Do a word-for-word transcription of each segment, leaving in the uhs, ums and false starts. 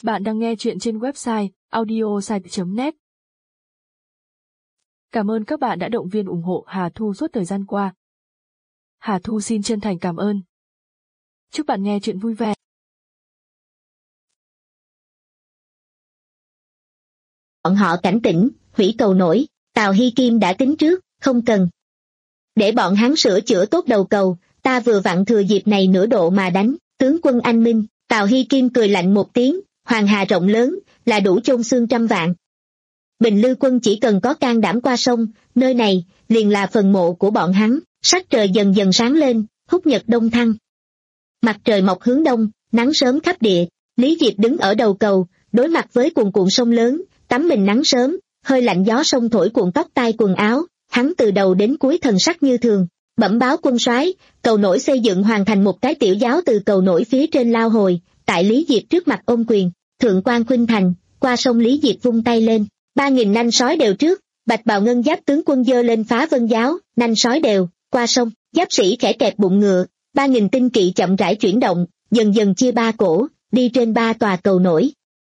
Bạn đang nghe chuyện trên website audiosite chấm net. Cảm ơn các bạn đã động viên ủng hộ Hà Thu suốt thời gian qua. Hà Thu xin chân thành cảm ơn. Chúc bạn nghe chuyện vui vẻ. Bọn họ cảnh tỉnh, hủy cầu nổi, Tào Hy Kim đã tính trước, không cần. Để bọn hắn sửa chữa tốt đầu cầu, ta vừa vặn thừa dịp này nửa độ mà đánh, tướng quân anh minh. Tào Hy Kim cười lạnh một tiếng, Hoàng Hà rộng lớn, là đủ chôn xương trăm vạn. Bình Lư quân chỉ cần có can đảm qua sông, nơi này, liền là phần mộ của bọn hắn. Sắc trời dần dần sáng lên, húc nhật đông thăng. Mặt trời mọc hướng đông, nắng sớm khắp địa, Lý Diệp đứng ở đầu cầu, đối mặt với cuồn cuộn sông lớn, tắm mình nắng sớm, hơi lạnh gió sông thổi cuộn tóc tai quần áo, hắn từ đầu đến cuối thần sắc như thường. Bẩm báo quân soái, cầu nổi xây dựng hoàn thành. Một cái tiểu giáo từ cầu nổi phía trên lao hồi, tại Lý Diệp trước mặt ôm quyền, thượng quan khuynh thành, qua sông. Lý Diệp vung tay lên, ba nghìn nanh sói đều trước, bạch bào ngân giáp tướng quân giơ lên phá vân giáo, nanh sói đều, qua sông. Giáp sĩ khẽ kẹp bụng ngựa, ba nghìn tinh kỵ chậm rãi chuyển động, dần dần chia ba cổ, đi trên ba tòa cầu nổi.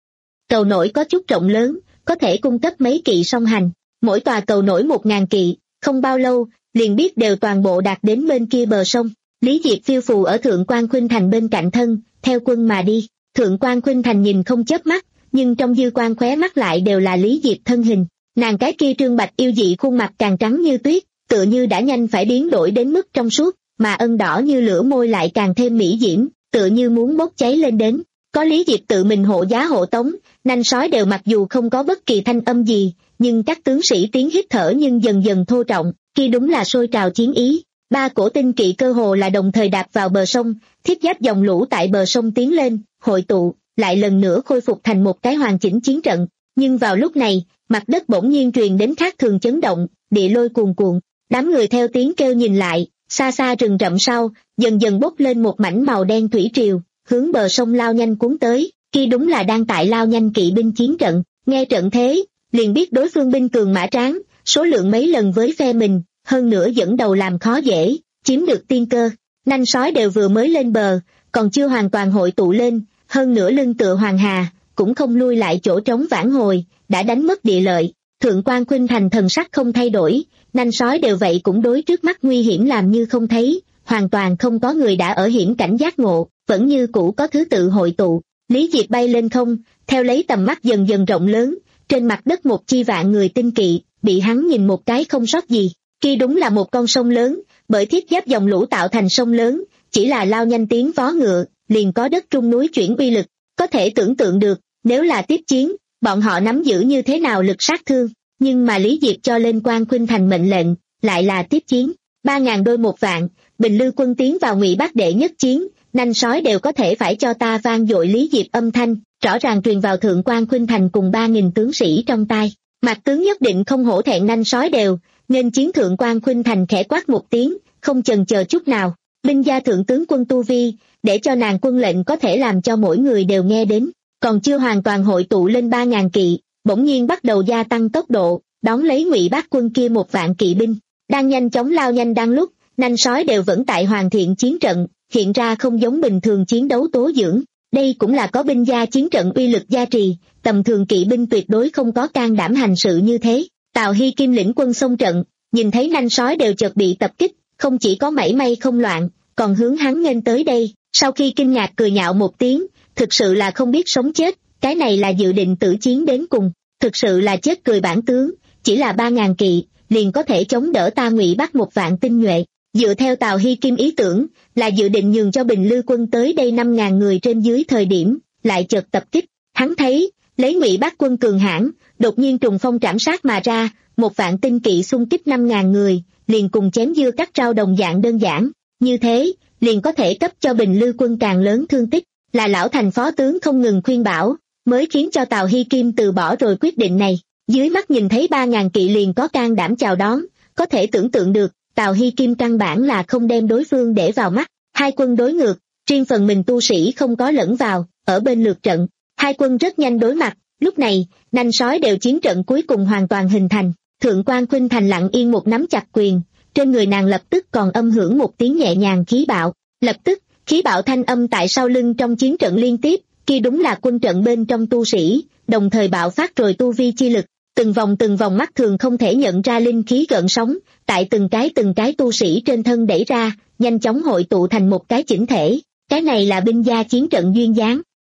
Cầu nổi có chút rộng lớn, có thể cung cấp mấy kỵ song hành, mỗi tòa cầu nổi một ngàn kỵ, không bao lâu, liền biết đều toàn bộ đạt đến bên kia bờ sông. Lý Diệp phiêu phù ở thượng quan khuynh thành bên cạnh thân, theo quân mà đi. Thượng quan khuynh thành nhìn không chớp mắt, nhưng trong dư quan khóe mắt lại đều là Lý Diệp thân hình. Nàng cái kia trương bạch yêu dị khuôn mặt càng trắng như tuyết, tựa như đã nhanh phải biến đổi đến mức trong suốt, mà ân đỏ như lửa môi lại càng thêm mỹ diễm, tựa như muốn bốc cháy lên đến. Có Lý Diệp tự mình hộ giá hộ tống, nanh sói đều mặc dù không có bất kỳ thanh âm gì, nhưng các tướng sĩ tiếng hít thở nhưng dần dần thô trọng, khi đúng là sôi trào chiến ý. Ba cổ tinh kỵ cơ hồ là đồng thời đạp vào bờ sông, thiết giáp dòng lũ tại bờ sông tiến lên, hội tụ, lại lần nữa khôi phục thành một cái hoàn chỉnh chiến trận. Nhưng vào lúc này, mặt đất bỗng nhiên truyền đến khác thường chấn động, địa lôi cuồn cuộn, đám người theo tiếng kêu nhìn lại, xa xa rừng rậm sau, dần dần bốc lên một mảnh màu đen thủy triều, hướng bờ sông lao nhanh cuốn tới. Khi đúng là đang tại lao nhanh kỵ binh chiến trận, nghe trận thế, liền biết đối phương binh cường mã tráng, số lượng mấy lần với phe mình, hơn nữa dẫn đầu làm khó dễ, chiếm được tiên cơ. Nanh sói đều vừa mới lên bờ, còn chưa hoàn toàn hội tụ lên, hơn nữa lưng tựa Hoàng Hà, cũng không lui lại chỗ trống vãn hồi, đã đánh mất địa lợi. Thượng quan khuynh thành thần sắc không thay đổi, nanh sói đều vậy cũng đối trước mắt nguy hiểm làm như không thấy, hoàn toàn không có người đã ở hiểm cảnh giác ngộ, vẫn như cũ có thứ tự hội tụ. Lý Diệp bay lên không, theo lấy tầm mắt dần dần rộng lớn, trên mặt đất một chi vạn người tinh kỵ, bị hắn nhìn một cái không sót gì. Khi đúng là một con sông lớn, bởi thiết giáp dòng lũ tạo thành sông lớn, chỉ là lao nhanh tiếng vó ngựa, liền có đất trung núi chuyển uy lực. Có thể tưởng tượng được, nếu là tiếp chiến, bọn họ nắm giữ như thế nào lực sát thương. Nhưng mà Lý Diệp cho lên quan khuynh thành mệnh lệnh, lại là tiếp chiến. Ba ngàn đôi một vạn, Bình Lư quân tiến vào Ngụy Bắc đệ nhất chiến, nanh sói đều có thể phải cho ta vang dội. Lý Diệp âm thanh, rõ ràng truyền vào thượng quan khuynh thành cùng ba nghìn tướng sĩ trong tai. Mặt tướng nhất định không hổ thẹn nanh sói đều, nên chiến. Thượng quan khuynh thành khẽ quát một tiếng, không chần chờ chút nào. Binh gia thượng tướng quân tu vi, để cho nàng quân lệnh có thể làm cho mỗi người đều nghe đến, còn chưa hoàn toàn hội tụ lên ba ngàn kỵ, bỗng nhiên bắt đầu gia tăng tốc độ, đón lấy Ngụy Bắc quân kia một vạn kỵ binh, đang nhanh chóng lao nhanh. Đang lúc, nanh sói đều vẫn tại hoàn thiện chiến trận, hiện ra không giống bình thường chiến đấu tố dưỡng. Đây cũng là có binh gia chiến trận uy lực gia trì, tầm thường kỵ binh tuyệt đối không có can đảm hành sự như thế. Tào Hy Kim lĩnh quân xông trận, nhìn thấy nanh sói đều chợt bị tập kích, không chỉ có mảy may không loạn, còn hướng hắn nghênh tới đây. Sau khi kinh ngạc cười nhạo một tiếng, thực sự là không biết sống chết, cái này là dự định tử chiến đến cùng, thực sự là chết cười bản tướng, chỉ là ba ngàn kỵ, liền có thể chống đỡ ta Ngụy Bắc một vạn tinh nhuệ. Dựa theo Tào Hy Kim ý tưởng, là dự định nhường cho Bình Lư quân tới đây năm ngàn người trên dưới thời điểm, lại chợt tập kích. Hắn thấy, lấy Ngụy Bắc quân cường hãn, đột nhiên trùng phong trảm sát mà ra, một vạn tinh kỵ xung kích năm ngàn người, liền cùng chém dưa cắt rau đồng dạng đơn giản. Như thế, liền có thể cấp cho Bình Lư quân càng lớn thương tích. Là lão thành phó tướng không ngừng khuyên bảo, mới khiến cho Tào Hy Kim từ bỏ rồi quyết định này. Dưới mắt nhìn thấy ba ngàn kỵ liền có can đảm chào đón, có thể tưởng tượng được, Tào Hy Kim căn bản là không đem đối phương để vào mắt. Hai quân đối ngược, riêng phần mình tu sĩ không có lẫn vào, ở bên lượt trận, hai quân rất nhanh đối mặt. Lúc này, nanh sói đều chiến trận cuối cùng hoàn toàn hình thành. Thượng quan khuynh thành lặng yên một nắm chặt quyền, trên người nàng lập tức còn âm hưởng một tiếng nhẹ nhàng khí bạo. Lập tức, khí bạo thanh âm tại sau lưng trong chiến trận liên tiếp, kia đúng là quân trận bên trong tu sĩ, đồng thời bạo phát rồi tu vi chi lực, từng vòng từng vòng mắt thường không thể nhận ra linh khí gợn sóng, tại từng cái từng cái tu sĩ trên thân đẩy ra, nhanh chóng hội tụ thành một cái chỉnh thể, cái này là binh gia chiến trận duyên dáng.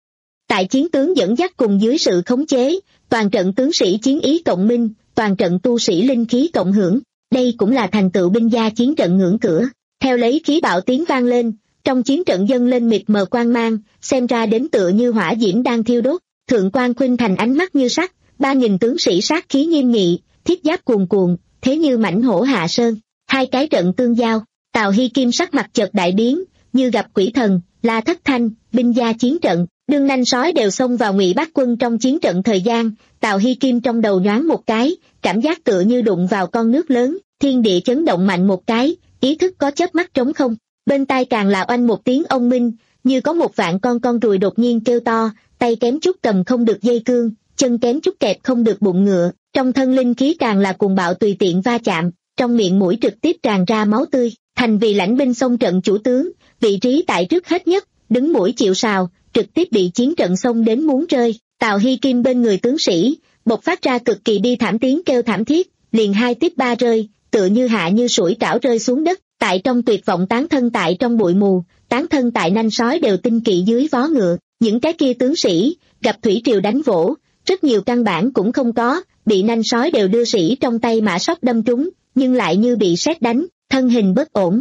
Tại chiến tướng dẫn dắt cùng dưới sự khống chế, toàn trận tướng sĩ chiến ý cộng minh, toàn trận tu sĩ linh khí cộng hưởng, đây cũng là thành tựu binh gia chiến trận ngưỡng cửa. Theo lấy khí bạo tiếng vang lên, trong chiến trận dâng lên mịt mờ quang mang, xem ra đến tựa như hỏa diễm đang thiêu đốt, thượng quan khuynh thành ánh mắt như sắt, ba nghìn tướng sĩ sát khí nghiêm nghị, thiết giáp cuồn cuộn, thế như mãnh hổ hạ sơn, hai cái trận tương giao, Tào Hy Kim sắc mặt chợt đại biến, như gặp quỷ thần, La Thất Thanh, binh gia chiến trận, đương nanh sói đều xông vào Ngụy Bác quân trong chiến trận thời gian, Tào Hy Kim trong đầu nhoáng một cái, cảm giác tựa như đụng vào con nước lớn, thiên địa chấn động mạnh một cái, ý thức có chớp mắt trống không, bên tai càng là oanh một tiếng ông minh, như có một vạn con con ruồi đột nhiên kêu to, tay kém chút cầm không được dây cương, chân kém chút kẹp không được bụng ngựa, trong thân linh khí càng là cuồng bạo tùy tiện va chạm, trong miệng mũi trực tiếp tràn ra máu tươi, thành vì lãnh binh xông trận chủ tướng, vị trí tại trước hết nhất, đứng mũi chịu sào, trực tiếp bị chiến trận xông đến muốn rơi, Tào Hy Kim bên người tướng sĩ, bộc phát ra cực kỳ bi thảm tiếng kêu thảm thiết, liền hai tiếp ba rơi, tựa như hạ như sủi cảo rơi xuống đất, tại trong tuyệt vọng tán thân tại trong bụi mù, tán thân tại nanh sói đều tinh kỵ dưới vó ngựa, những cái kia tướng sĩ, gặp thủy triều đánh vỗ, rất nhiều căn bản cũng không có, bị nanh sói đều đưa sĩ trong tay mã sóc đâm trúng, nhưng lại như bị sét đánh, thân hình bất ổn.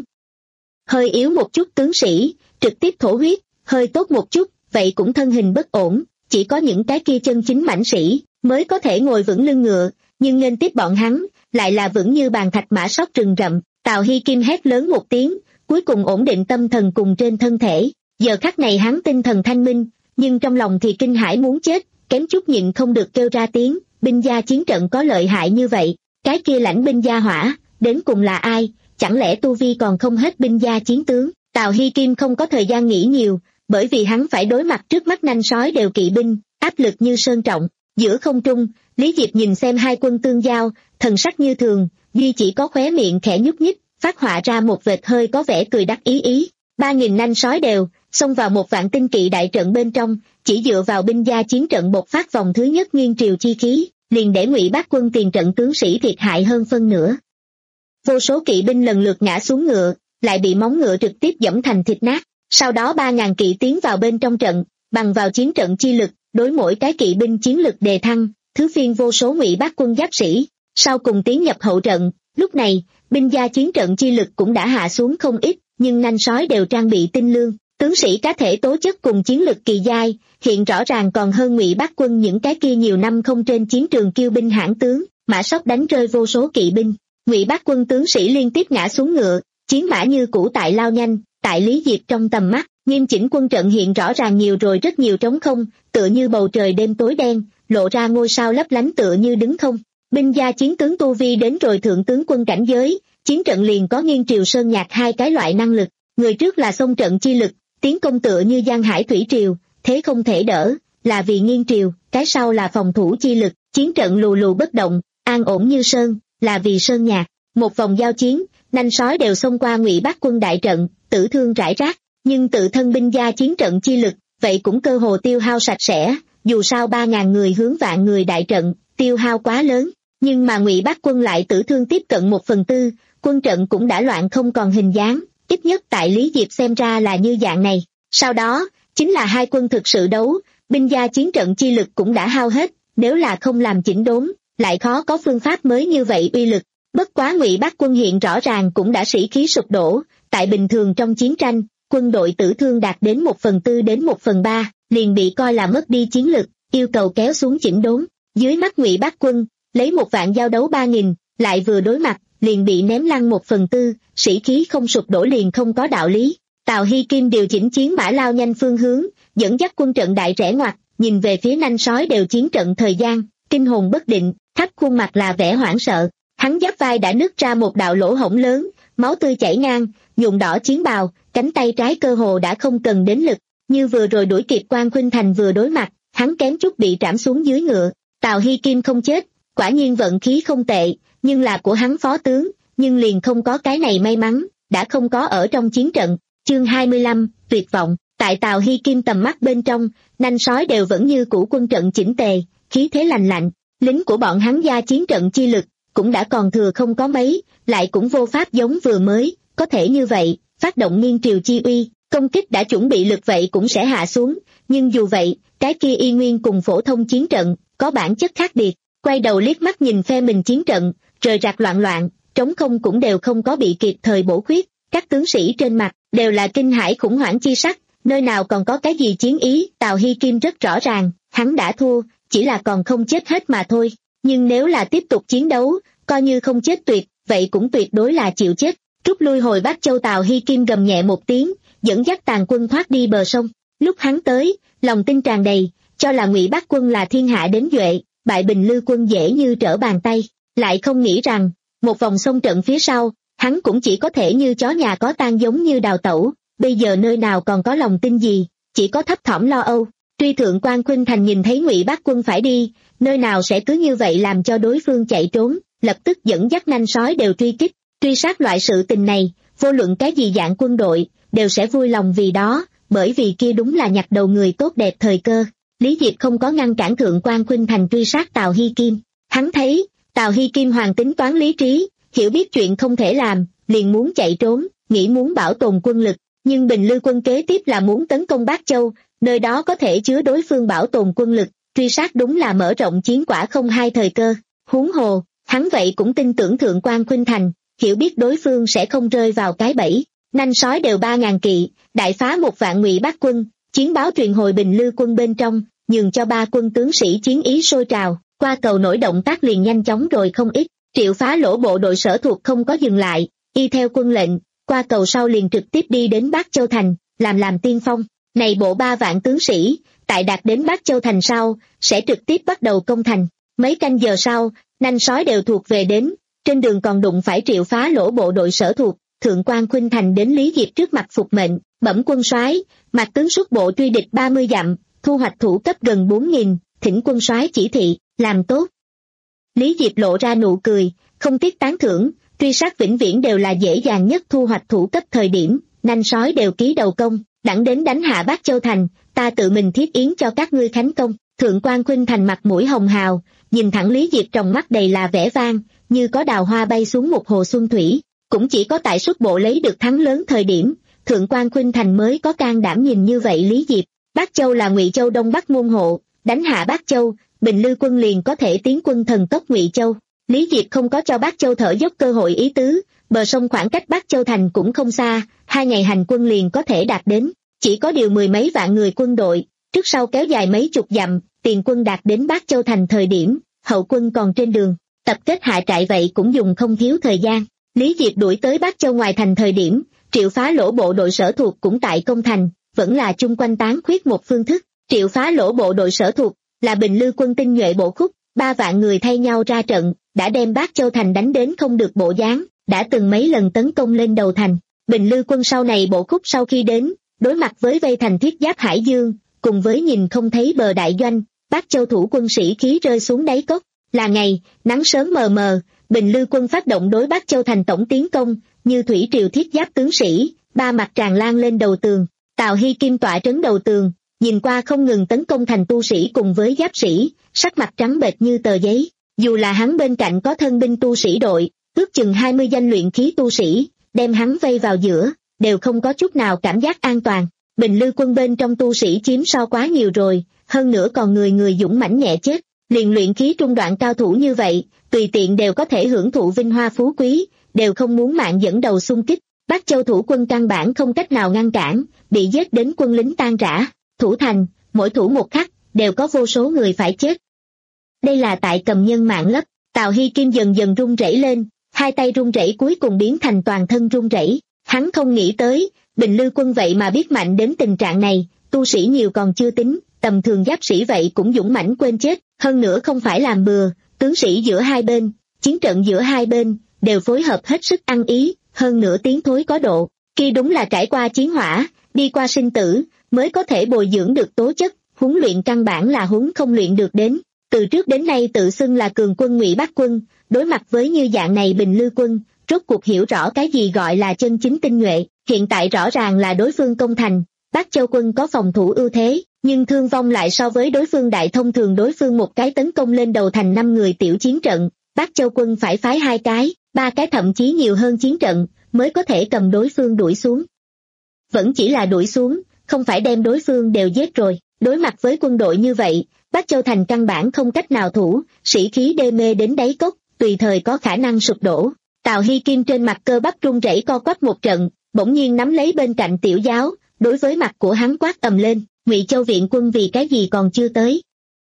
Hơi yếu một chút tướng sĩ, trực tiếp thổ huyết, hơi tốt một chút, vậy cũng thân hình bất ổn, chỉ có những cái kia chân chính mãnh sĩ, mới có thể ngồi vững lưng ngựa, nhưng nên tiếp bọn hắn, lại là vững như bàn thạch mã sóc rừng rậm. Tào Hy Kim hét lớn một tiếng, cuối cùng ổn định tâm thần cùng trên thân thể, giờ khắc này hắn tinh thần thanh minh, nhưng trong lòng thì kinh hãi muốn chết, kém chút nhịn không được kêu ra tiếng, binh gia chiến trận có lợi hại như vậy, cái kia lãnh binh gia hỏa, đến cùng là ai, chẳng lẽ tu vi còn không hết binh gia chiến tướng. Tào Hy Kim không có thời gian nghĩ nhiều, bởi vì hắn phải đối mặt trước mắt nanh sói đều kỵ binh, áp lực như sơn trọng. Giữa không trung, Lý Diệp nhìn xem hai quân tương giao, thần sắc như thường, duy chỉ có khóe miệng khẽ nhúc nhích, phát họa ra một vệt hơi có vẻ cười đắc ý ý. Ba nghìn nanh sói đều, xông vào một vạn tinh kỵ đại trận bên trong, chỉ dựa vào binh gia chiến trận bộc phát vòng thứ nhất nguyên triều chi khí, liền để Ngụy Bác quân tiền trận tướng sĩ thiệt hại hơn phân nửa. Vô số kỵ binh lần lượt ngã xuống ngựa, lại bị móng ngựa trực tiếp giẫm thành thịt nát. Sau đó ba ngàn kỵ tiến vào bên trong trận, bằng vào chiến trận chi lực, đối mỗi cái kỵ binh chiến lực đề thăng, thứ phiên vô số Ngụy Bác quân giáp sĩ, sau cùng tiến nhập hậu trận. Lúc này, binh gia chiến trận chi lực cũng đã hạ xuống không ít, nhưng nanh sói đều trang bị tinh lương, tướng sĩ cá thể tố chất cùng chiến lực kỳ giai, hiện rõ ràng còn hơn Ngụy Bác quân những cái kia nhiều năm không trên chiến trường kiêu binh hãn tướng, mã sóc đánh rơi vô số kỵ binh. Ngụy Bác quân tướng sĩ liên tiếp ngã xuống ngựa, chiến mã như cũ tại lao nhanh, tại Lý Diệp trong tầm mắt, nghiêm chỉnh quân trận hiện rõ ràng nhiều rồi rất nhiều trống không, tựa như bầu trời đêm tối đen, lộ ra ngôi sao lấp lánh tựa như đứng không. Binh gia chiến tướng tu vi đến rồi thượng tướng quân cảnh giới, chiến trận liền có nghiêng triều sơn nhạc hai cái loại năng lực, người trước là xông trận chi lực, tiến công tựa như giang hải thủy triều, thế không thể đỡ, là vì nghiêng triều, cái sau là phòng thủ chi lực, chiến trận lù lù bất động, an ổn như sơn, là vì sơn nhạc. Một vòng giao chiến, nanh sói đều xông qua Ngụy Bác quân đại trận, tử thương rải rác, nhưng tự thân binh gia chiến trận chi lực, vậy cũng cơ hồ tiêu hao sạch sẽ, dù sao ba ngàn người hướng vạn người đại trận, tiêu hao quá lớn, nhưng mà Ngụy Bác quân lại tử thương tiếp cận một phần tư, quân trận cũng đã loạn không còn hình dáng, ít nhất tại Lý Diệp xem ra là như dạng này. Sau đó, chính là hai quân thực sự đấu, binh gia chiến trận chi lực cũng đã hao hết, nếu là không làm chỉnh đốn, lại khó có phương pháp mới như vậy uy lực. Bất quá Ngụy Bác quân hiện rõ ràng cũng đã sĩ khí sụp đổ, tại bình thường trong chiến tranh, quân đội tử thương đạt đến một phần tư đến một phần ba, liền bị coi là mất đi chiến lực, yêu cầu kéo xuống chỉnh đốn. Dưới mắt Ngụy Bác quân, lấy một vạn giao đấu ba nghìn, lại vừa đối mặt, liền bị ném lăn một phần tư, sĩ khí không sụp đổ liền không có đạo lý. Tào Hy Kim điều chỉnh chiến mã lao nhanh phương hướng, dẫn dắt quân trận đại rẽ ngoặt, nhìn về phía nanh sói đều chiến trận thời gian, kinh hồn bất định, khắp khuôn mặt là vẻ hoảng sợ. Hắn giáp vai đã nứt ra một đạo lỗ hổng lớn, máu tươi chảy ngang, nhuộm đỏ chiến bào, cánh tay trái cơ hồ đã không cần đến lực, như vừa rồi đuổi kịp Quan Khuynh Thành vừa đối mặt, hắn kém chút bị trảm xuống dưới ngựa. Tào Hy Kim không chết, quả nhiên vận khí không tệ, nhưng là của hắn phó tướng, nhưng liền không có cái này may mắn, đã không có ở trong chiến trận. Chương hai mươi lăm, tuyệt vọng. Tại Tào Hy Kim tầm mắt bên trong, nanh sói đều vẫn như cũ quân trận chỉnh tề, khí thế lành lạnh, lính của bọn hắn gia chiến trận chi lực, cũng đã còn thừa không có mấy, lại cũng vô pháp giống vừa mới, có thể như vậy, phát động nghiêng triều chi uy, công kích đã chuẩn bị lực vậy cũng sẽ hạ xuống, nhưng dù vậy, cái kia y nguyên cùng phổ thông chiến trận, có bản chất khác biệt, quay đầu liếc mắt nhìn phe mình chiến trận, rời rạc loạn loạn, trống không cũng đều không có bị kịp thời bổ khuyết, các tướng sĩ trên mặt, đều là kinh hãi khủng hoảng chi sắc, nơi nào còn có cái gì chiến ý, Tào Hy Kim rất rõ ràng, hắn đã thua, chỉ là còn không chết hết mà thôi, nhưng nếu là tiếp tục chiến đấu, coi như không chết tuyệt, vậy cũng tuyệt đối là chịu chết. Rút lui hồi Bắc Châu, Tào Hy Kim gầm nhẹ một tiếng, dẫn dắt tàn quân thoát đi bờ sông. Lúc hắn tới, lòng tin tràn đầy, cho là Ngụy Bắc quân là thiên hạ đến duệ, bại Bình Lư quân dễ như trở bàn tay, lại không nghĩ rằng, một vòng sông trận phía sau, hắn cũng chỉ có thể như chó nhà có tang giống như đào tẩu, bây giờ nơi nào còn có lòng tin gì, chỉ có thấp thỏm lo âu. Truy thượng quan Khuynh Thành nhìn thấy Ngụy Bắc quân phải đi, nơi nào sẽ cứ như vậy làm cho đối phương chạy trốn, lập tức dẫn dắt nanh sói đều truy kích. Truy sát loại sự tình này, vô luận cái gì dạng quân đội, đều sẽ vui lòng vì đó, bởi vì kia đúng là nhặt đầu người tốt đẹp thời cơ. Lý Diệp không có ngăn cản thượng quan Khuynh Thành truy sát Tào Hy Kim. Hắn thấy, Tào Hy Kim hoàn tính toán lý trí, hiểu biết chuyện không thể làm, liền muốn chạy trốn, nghĩ muốn bảo tồn quân lực. Nhưng Bình Lư quân kế tiếp là muốn tấn công Bắc Châu, nơi đó có thể chứa đối phương bảo tồn quân lực, truy sát đúng là mở rộng chiến quả không hai thời cơ. Huống hồ, hắn vậy cũng tin tưởng thượng quan Khuynh Thành, hiểu biết đối phương sẽ không rơi vào cái bẫy. Nanh sói đều ba ngàn kỵ, đại phá một vạn Ngụy Bắc quân, chiến báo truyền hồi Bình Lư quân bên trong, nhường cho ba quân tướng sĩ chiến ý sôi trào, qua cầu nổi động tác liền nhanh chóng rồi không ít. Triệu Phá Lỗ bộ đội sở thuộc không có dừng lại, y theo quân lệnh, qua cầu sau liền trực tiếp đi đến Bắc Châu thành, làm làm tiên phong. Này bộ ba vạn tướng sĩ, tại đạt đến Bắc Châu thành sau, sẽ trực tiếp bắt đầu công thành. Mấy canh giờ sau, nanh sói đều thuộc về đến, trên đường còn đụng phải Triệu Phá Lỗ bộ đội sở thuộc. Thượng quan Khuynh Thành đến Lý Diệp trước mặt phục mệnh, bẩm quân soái, Mạc tướng xuất bộ truy địch ba mươi dặm, thu hoạch thủ cấp gần bốn nghìn, thỉnh quân soái chỉ thị, làm tốt. Lý Diệp lộ ra nụ cười, không tiếc tán thưởng, truy sát vĩnh viễn đều là dễ dàng nhất thu hoạch thủ cấp thời điểm, nanh sói đều ký đầu công, đặng đến đánh hạ Bắc Châu thành, ta tự mình thiết yến cho các ngươi khánh công. Thượng quan Khuynh Thành mặt mũi hồng hào, nhìn thẳng Lý Diệp trong mắt đầy là vẻ vang, như có đào hoa bay xuống một hồ xuân thủy. Cũng chỉ có tại xuất bộ lấy được thắng lớn thời điểm, thượng quan Khuynh Thành mới có can đảm nhìn như vậy Lý Diệp. Bắc Châu là Ngụy Châu Đông Bắc môn hộ, đánh hạ Bắc Châu, Bình Lư quân liền có thể tiến quân thần tốc Ngụy Châu. Lý Diệp không có cho Bắc Châu thở dốc cơ hội ý tứ, bờ sông khoảng cách Bắc Châu thành cũng không xa, hai ngày hành quân liền có thể đạt đến, chỉ có điều mười mấy vạn người quân đội, trước sau kéo dài mấy chục dặm, tiền quân đạt đến Bắc Châu thành thời điểm, hậu quân còn trên đường, tập kết hạ trại vậy cũng dùng không thiếu thời gian. Lý Diệp đuổi tới Bắc Châu ngoài thành thời điểm, Triệu Phá Lỗ bộ đội sở thuộc cũng tại công thành, vẫn là chung quanh tán khuyết một phương thức. Triệu Phá Lỗ bộ đội sở thuộc là Bình Lư quân tinh nhuệ bộ khúc, ba vạn người thay nhau ra trận, đã đem Bắc Châu thành đánh đến không được bộ dáng, đã từng mấy lần tấn công lên đầu thành. Bình Lư quân sau này bộ khúc sau khi đến, đối mặt với vây thành thiết giáp Hải Dương, cùng với nhìn không thấy bờ đại doanh, Bắc Châu thủ quân sĩ khí rơi xuống đáy cốc. Là ngày, nắng sớm mờ mờ, Bình Lư quân phát động đối Bắc Châu thành tổng tiến công, như thủy triều thiết giáp tướng sĩ, ba mặt tràn lan lên đầu tường. Tào Hy Kim tọa trấn đầu tường, nhìn qua không ngừng tấn công thành tu sĩ cùng với giáp sĩ, sắc mặt trắng bệch như tờ giấy. Dù là hắn bên cạnh có thân binh tu sĩ đội, ước chừng hai mươi danh luyện khí tu sĩ, đem hắn vây vào giữa, đều không có chút nào cảm giác an toàn. Bình Lư quân bên trong tu sĩ chiếm so quá nhiều rồi, hơn nữa còn người người dũng mãnh nhẹ chết. Liền luyện khí trung đoạn cao thủ như vậy, tùy tiện đều có thể hưởng thụ vinh hoa phú quý, đều không muốn mạng dẫn đầu xung kích. Bắc Châu thủ quân căn bản không cách nào ngăn cản, bị giết đến quân lính tan rã. Thủ thành, mỗi thủ một khắc, đều có vô số người phải chết. Đây là tại cầm nhân mạng lấp. Tào Hy Kim dần dần run rẩy lên, hai tay run rẩy cuối cùng biến thành toàn thân run rẩy. Hắn không nghĩ tới, Bình Lư quân vậy mà biết mạnh đến tình trạng này, tu sĩ nhiều còn chưa tính, tầm thường giáp sĩ vậy cũng dũng mãnh quên chết, hơn nữa không phải làm bừa, tướng sĩ giữa hai bên, chiến trận giữa hai bên, đều phối hợp hết sức ăn ý, hơn nữa tiến thối có độ, kia đúng là trải qua chiến hỏa, đi qua sinh tử, mới có thể bồi dưỡng được tố chất, huấn luyện căn bản là huấn không luyện được đến. Từ trước đến nay tự xưng là cường quân Ngụy Bắc quân, đối mặt với như dạng này Bình Lư quân, rốt cuộc hiểu rõ cái gì gọi là chân chính tinh nhuệ, hiện tại rõ ràng là đối phương công thành, Bắc Châu quân có phòng thủ ưu thế, nhưng thương vong lại so với đối phương đại. Thông thường đối phương một cái tấn công lên đầu thành năm người tiểu chiến trận, Bắc Châu quân phải phái hai cái, ba cái thậm chí nhiều hơn chiến trận, mới có thể cầm đối phương đuổi xuống. Vẫn chỉ là đuổi xuống, không phải đem đối phương đều giết rồi. Đối mặt với quân đội như vậy, Bắc Châu thành căn bản không cách nào thủ, sĩ khí đê mê đến đáy cốc, tùy thời có khả năng sụp đổ. Tào Hy Kim trên mặt cơ bắp run rẩy co quắp một trận, bỗng nhiên nắm lấy bên cạnh Tiểu Giáo, đối với mặt của hắn quát ầm lên, Ngụy Châu viện quân vì cái gì còn chưa tới?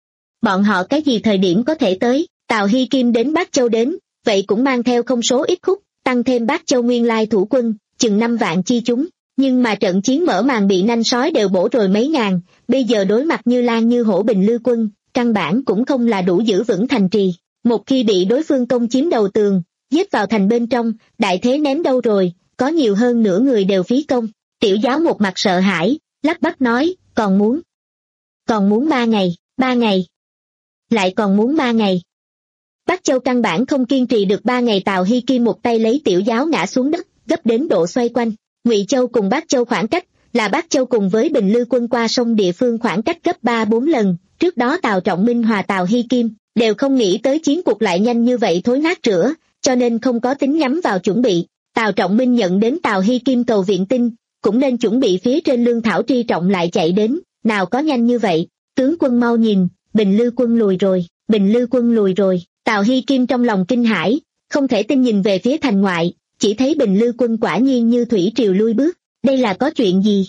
Bọn họ cái gì thời điểm có thể tới? Tào Hy Kim đến Bắc Châu đến, vậy cũng mang theo không số ít khúc, tăng thêm Bắc Châu nguyên lai thủ quân, chừng năm vạn chi chúng. Nhưng mà trận chiến mở màn bị nanh sói đều bổ rồi mấy ngàn, bây giờ đối mặt như lan như hổ Bình Lư quân, căn bản cũng không là đủ giữ vững thành trì. Một khi bị đối phương công chiếm đầu tường, giết vào thành bên trong, đại thế ném đâu rồi, có nhiều hơn nửa người đều phí công. Tiểu Giáo một mặt sợ hãi, lắp bắp nói, còn muốn. Còn muốn ba ngày, ba ngày. Lại còn muốn ba ngày. Bắc Châu căn bản không kiên trì được ba ngày. Tào Hy Kim một tay lấy Tiểu Giáo ngã xuống đất, gấp đến độ xoay quanh. Ngụy Châu cùng Bắc Châu khoảng cách, là Bắc Châu cùng với Bình Lư quân qua sông địa phương khoảng cách gấp ba bốn lần. Trước đó Tào Trọng Minh hòa Tào Hy Kim đều không nghĩ tới chiến cuộc lại nhanh như vậy thối nát rửa, cho nên không có tính nhắm vào chuẩn bị. Tào Trọng Minh nhận đến Tào Hy Kim cầu viện tinh, cũng nên chuẩn bị phía trên lương thảo tri trọng lại chạy đến, nào có nhanh như vậy. Tướng quân mau nhìn, Bình Lư quân lùi rồi, Bình Lư quân lùi rồi. Tào Hy Kim trong lòng kinh hãi, không thể tin nhìn về phía thành ngoại, chỉ thấy Bình Lư quân quả nhiên như thủy triều lui bước. Đây là có chuyện gì?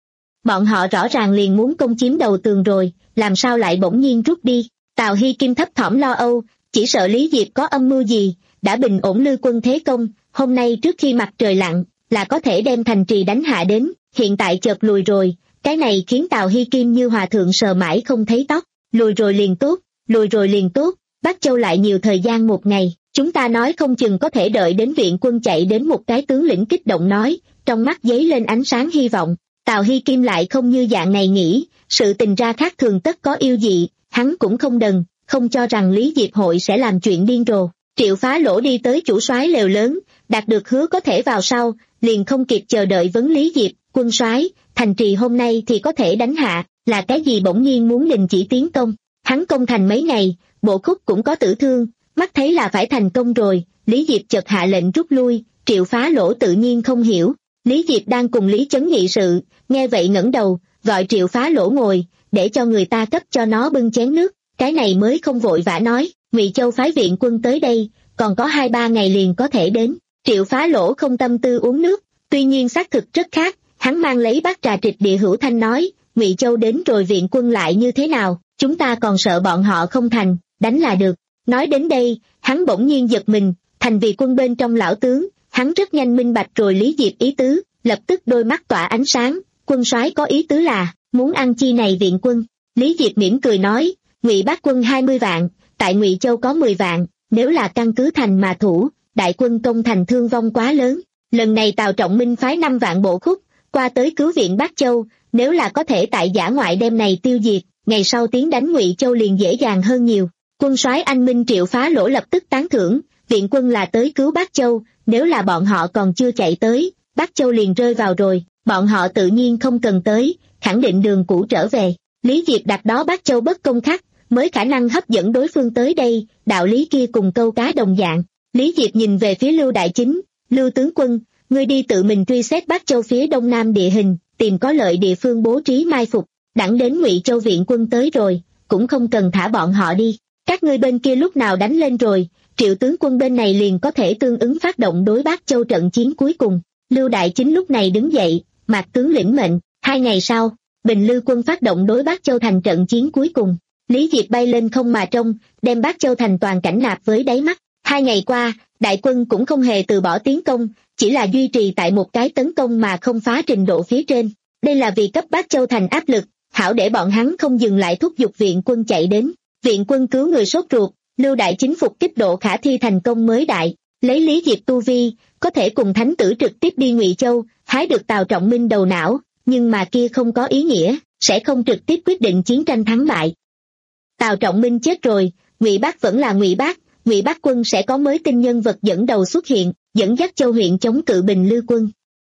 Bọn họ rõ ràng liền muốn công chiếm đầu tường rồi, làm sao lại bỗng nhiên rút đi? Tào Hy Kim thấp thỏm lo âu, chỉ sợ Lý Diệp có âm mưu gì, đã bình ổn Lư quân thế công, hôm nay trước khi mặt trời lặn, là có thể đem thành trì đánh hạ đến, hiện tại chợt lùi rồi, cái này khiến Tào Hy Kim như hòa thượng sờ mãi không thấy tóc. Lùi rồi liền tốt, lùi rồi liền tốt, Bắc Châu lại nhiều thời gian một ngày, chúng ta nói không chừng có thể đợi đến viện quân chạy đến. Một cái tướng lĩnh kích động nói, trong mắt giấy lên ánh sáng hy vọng. Tào Hy Kim lại không như dạng này nghĩ, sự tình ra khác thường tất có yêu dị, hắn cũng không đần, không cho rằng Lý Diệp hội sẽ làm chuyện điên rồ. Triệu Phá Lỗ đi tới chủ soái lều lớn, đạt được hứa có thể vào sau, liền không kịp chờ đợi vấn Lý Diệp, quân soái, thành trì hôm nay thì có thể đánh hạ, là cái gì bỗng nhiên muốn đình chỉ tiến công? Hắn công thành mấy ngày, bộ khúc cũng có tử thương, mắt thấy là phải thành công rồi. Lý Diệp chợt hạ lệnh rút lui, Triệu Phá Lỗ tự nhiên không hiểu. Lý Diệp đang cùng Lý Chấn nghị sự, nghe vậy ngẩng đầu, gọi Triệu Phá Lỗ ngồi, để cho người ta cấp cho nó bưng chén nước, cái này mới không vội vã nói, Ngụy Châu phái viện quân tới đây, còn có hai ba ngày liền có thể đến. Triệu Phá Lỗ không tâm tư uống nước, tuy nhiên xác thực rất khác, hắn mang lấy bát trà trịch địa hữu thanh nói, Ngụy Châu đến rồi viện quân lại như thế nào, chúng ta còn sợ bọn họ không thành, đánh là được. Nói đến đây, hắn bỗng nhiên giật mình, thành vì quân bên trong lão tướng, hắn rất nhanh minh bạch rồi Lý Diệp ý tứ, lập tức đôi mắt tỏa ánh sáng, quân soái có ý tứ là, muốn ăn chi này viện quân. Lý Diệp mỉm cười nói, Ngụy Bác quân hai mươi vạn, tại Ngụy Châu có mười vạn, nếu là căn cứ thành mà thủ, đại quân công thành thương vong quá lớn. Lần này Tào Trọng Minh phái năm vạn bộ khúc, qua tới cứu viện Bắc Châu, nếu là có thể tại dã ngoại đêm này tiêu diệt, ngày sau tiến đánh Ngụy Châu liền dễ dàng hơn nhiều. Quân soái anh minh Triệu Phá Lỗ lập tức tán thưởng, viện quân là tới cứu Bắc Châu, nếu là bọn họ còn chưa chạy tới, Bắc Châu liền rơi vào rồi, bọn họ tự nhiên không cần tới, khẳng định đường cũ trở về. Lý Diệp đặt đó Bắc Châu bất công khắc, mới khả năng hấp dẫn đối phương tới đây, đạo lý kia cùng câu cá đồng dạng. Lý Diệp nhìn về phía Lưu Đại Chính, Lưu tướng quân, ngươi đi tự mình truy xét Bắc Châu phía đông nam địa hình, tìm có lợi địa phương bố trí mai phục, đặng đến Ngụy Châu viện quân tới rồi, cũng không cần thả bọn họ đi. Các ngươi bên kia lúc nào đánh lên rồi, Triệu tướng quân bên này liền có thể tương ứng phát động đối Bắc Châu trận chiến cuối cùng. Lưu Đại Chính lúc này đứng dậy, Mạc tướng lĩnh mệnh. Hai ngày sau, Bình Lư quân phát động đối Bắc Châu thành trận chiến cuối cùng. Lý Diệp bay lên không mà trông, đem Bắc Châu thành toàn cảnh nạp với đáy mắt. Hai ngày qua, đại quân cũng không hề từ bỏ tiến công, chỉ là duy trì tại một cái tấn công mà không phá trình độ phía trên. Đây là vì cấp Bắc Châu thành áp lực, hảo để bọn hắn không dừng lại thúc giục viện quân chạy đến. Viện quân cứu người sốt ruột, Lưu Đại Chính phục kích độ khả thi thành công mới đại, lấy Lý Diệp tu vi, có thể cùng thánh tử trực tiếp đi Ngụy Châu, hái được Tào Trọng Minh đầu não, nhưng mà kia không có ý nghĩa, sẽ không trực tiếp quyết định chiến tranh thắng bại. Tào Trọng Minh chết rồi, Ngụy Bác vẫn là Ngụy Bác, Ngụy Bác quân sẽ có mới tinh nhân vật dẫn đầu xuất hiện, dẫn dắt Châu huyện chống cự Bình Lư quân.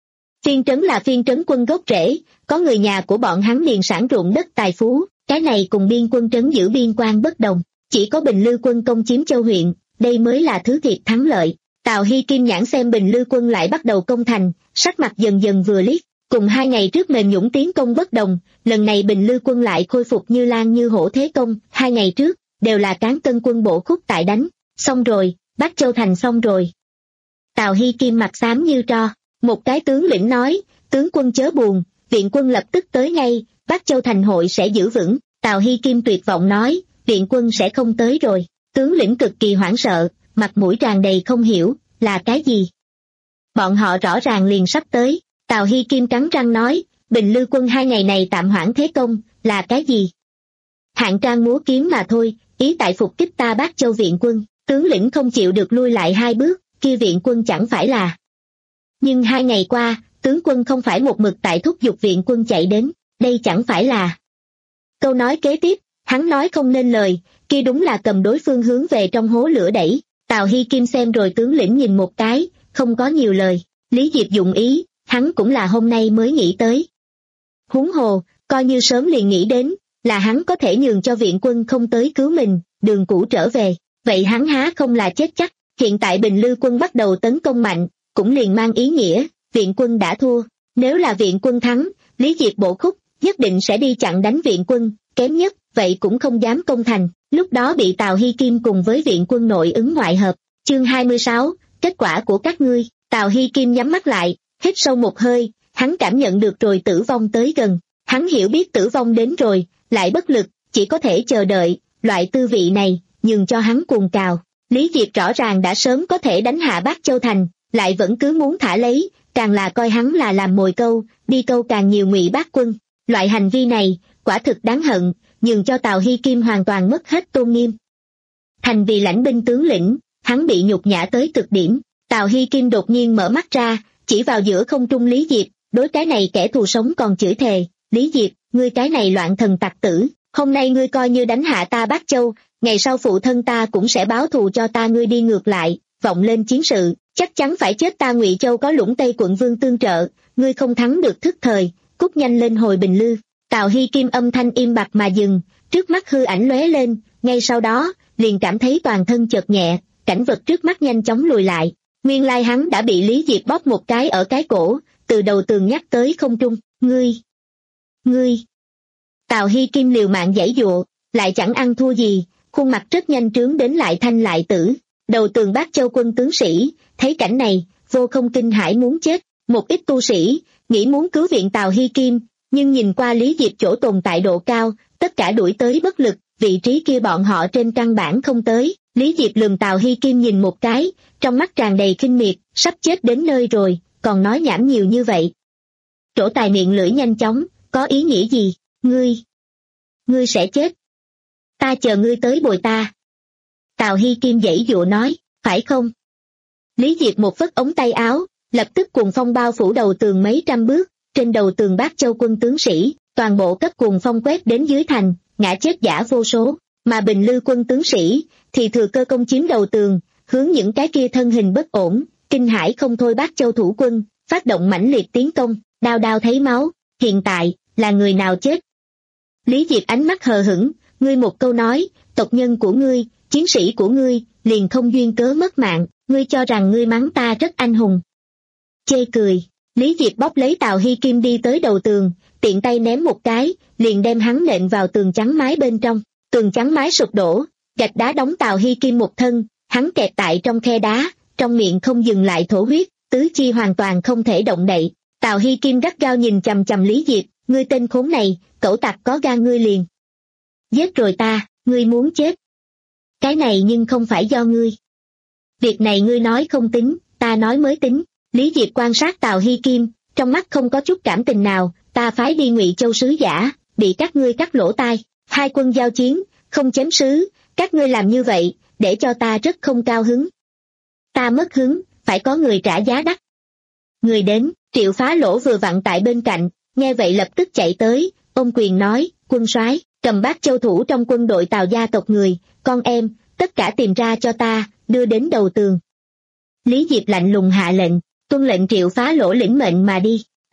Phiên trấn là phiên trấn quân gốc rễ, có người nhà của bọn hắn điền sản ruộng đất tài phú, cái này cùng biên quân trấn giữ biên quan bất đồng, chỉ có Bình Lư quân công chiếm Châu huyện, đây mới là thứ thiệt thắng lợi. Tào Hy Kim nhãn xem Bình Lư quân lại bắt đầu công thành, sắc mặt dần dần vừa liếc, cùng hai ngày trước mềm nhũn tiến công bất đồng, lần này Bình Lư quân lại khôi phục như lan như hổ thế công, hai ngày trước đều là Cán Tân quân bộ khúc tại đánh, xong rồi, Bắc Châu thành xong rồi. Tào Hy Kim mặt xám như tro, một cái tướng lĩnh nói, tướng quân chớ buồn, viện quân lập tức tới ngay, Bắc Châu thành hội sẽ giữ vững. Tào Hy Kim tuyệt vọng nói, viện quân sẽ không tới rồi. Tướng lĩnh cực kỳ hoảng sợ, mặt mũi tràn đầy không hiểu, là cái gì? Bọn họ rõ ràng liền sắp tới. Tào Hy Kim cắn răng nói, Bình Lư quân hai ngày này tạm hoãn thế công, là cái gì? Hạng trang múa kiếm mà thôi, ý tại phục kích ta Bắc Châu viện quân. Tướng lĩnh không chịu được lui lại hai bước, kia viện quân chẳng phải là. Nhưng hai ngày qua, tướng quân không phải một mực tại thúc giục viện quân chạy đến, đây chẳng phải là. Câu nói kế tiếp, hắn nói không nên lời, kia đúng là cầm đối phương hướng về trong hố lửa đẩy. Tào Hy Kim xem rồi tướng lĩnh nhìn một cái, không có nhiều lời. Lý Diệp dụng ý, hắn cũng là hôm nay mới nghĩ tới. Huống hồ, coi như sớm liền nghĩ đến, là hắn có thể nhường cho viện quân không tới cứu mình, đường cũ trở về. Vậy hắn há không là chết chắc. Hiện tại Bình Lư quân bắt đầu tấn công mạnh, cũng liền mang ý nghĩa, viện quân đã thua. Nếu là viện quân thắng, Lý Diệp bổ khúc, nhất định sẽ đi chặn đánh viện quân, kém nhất, vậy cũng không dám công thành, lúc đó bị Tào Hy Kim cùng với viện quân nội ứng ngoại hợp. Chương hai mươi sáu, kết quả của các ngươi. Tào Hy Kim nhắm mắt lại, hít sâu một hơi, hắn cảm nhận được rồi tử vong tới gần. Hắn hiểu biết tử vong đến rồi, lại bất lực, chỉ có thể chờ đợi, loại tư vị này, nhường cho hắn cuồng cào. Lý Diệp rõ ràng đã sớm có thể đánh hạ Bắc Châu thành, lại vẫn cứ muốn thả lấy, càng là coi hắn là làm mồi câu, đi câu càng nhiều Ngụy Bác quân. Loại hành vi này, quả thực đáng hận, nhường cho Tào Hy Kim hoàn toàn mất hết tôn nghiêm. Thành vì lãnh binh tướng lĩnh, hắn bị nhục nhã tới cực điểm. Tào Hy Kim đột nhiên mở mắt ra, chỉ vào giữa không trung Lý Diệp, đối cái này kẻ thù sống còn chửi thề, Lý Diệp, ngươi cái này loạn thần tặc tử, hôm nay ngươi coi như đánh hạ ta Bắc Châu, ngày sau phụ thân ta cũng sẽ báo thù cho ta. Ngươi đi ngược lại, vọng lên chiến sự, chắc chắn phải chết. Ta Ngụy Châu có Lũng Tây quận vương tương trợ, ngươi không thắng được thức thời, cút nhanh lên hồi Bình Lư. Tào Hy Kim âm thanh im bặt mà dừng, trước mắt hư ảnh lóe lên, ngay sau đó, liền cảm thấy toàn thân chợt nhẹ, cảnh vật trước mắt nhanh chóng lùi lại. Nguyên lai hắn đã bị Lý Diệp bóp một cái ở cái cổ, từ đầu tường nhắc tới không trung, ngươi, ngươi. Tào Hy Kim liều mạng giãy dụa, lại chẳng ăn thua gì, khuôn mặt rất nhanh trướng đến lại thanh lại tử. Đầu tường Bắc Châu quân tướng sĩ, thấy cảnh này, vô không kinh hãi muốn chết. Một ít tu sĩ, nghĩ muốn cứu viện Tào Hy Kim, nhưng nhìn qua Lý Diệp chỗ tồn tại độ cao, tất cả đuổi tới bất lực, vị trí kia bọn họ trên căn bản không tới. Lý Diệp lườm Tào Hy Kim nhìn một cái, trong mắt tràn đầy khinh miệt, sắp chết đến nơi rồi, còn nói nhảm nhiều như vậy. Trổ tài miệng lưỡi nhanh chóng, có ý nghĩa gì? Ngươi, ngươi sẽ chết. Ta chờ ngươi tới bồi ta. Tào Hy Kim giãy dụa nói, phải không? Lý Diệp một phất ống tay áo, lập tức cuồng phong bao phủ đầu tường mấy trăm bước, trên đầu tường Bắc Châu quân tướng sĩ, toàn bộ cấp cuồng phong quét đến dưới thành, ngã chết giả vô số, mà Bình Lư quân tướng sĩ, thì thừa cơ công chiếm đầu tường, hướng những cái kia thân hình bất ổn, kinh hãi không thôi Bắc Châu thủ quân, phát động mãnh liệt tiến công, đao đao thấy máu, hiện tại, là người nào chết? Lý Diệp ánh mắt hờ hững, ngươi một câu nói, tộc nhân của ngươi, chiến sĩ của ngươi, liền không duyên cớ mất mạng, ngươi cho rằng ngươi mắng ta rất anh hùng. Chê cười, Lý Diệp bóp lấy Tào Hy Kim đi tới đầu tường, tiện tay ném một cái, liền đem hắn nện vào tường trắng mái bên trong, tường trắng mái sụp đổ, gạch đá đóng Tào Hy Kim một thân, hắn kẹt tại trong khe đá, trong miệng không dừng lại thổ huyết, tứ chi hoàn toàn không thể động đậy. Tào Hy Kim gắt gao nhìn chằm chằm Lý Diệp, ngươi tên khốn này, cẩu tặc có gan ngươi liền giết rồi ta, ngươi muốn chết. Cái này nhưng không phải do ngươi. Việc này ngươi nói không tính, ta nói mới tính. Lý Diệp quan sát Tào Hy Kim, trong mắt không có chút cảm tình nào, ta phái đi Ngụy Châu sứ giả, bị các ngươi cắt lỗ tai, hai quân giao chiến, không chém sứ, các ngươi làm như vậy, để cho ta rất không cao hứng. Ta mất hứng, phải có người trả giá đắt. Người đến, Triệu Phá Lỗ vừa vặn tại bên cạnh, nghe vậy lập tức chạy tới, ôm quyền nói, quân soái, cầm Bác Châu thủ trong quân đội Tào gia tộc người, con em, tất cả tìm ra cho ta, đưa đến đầu tường. Lý Diệp lạnh lùng hạ lệnh, tuân lệnh Triệu Phá Lỗ lĩnh mệnh mà đi.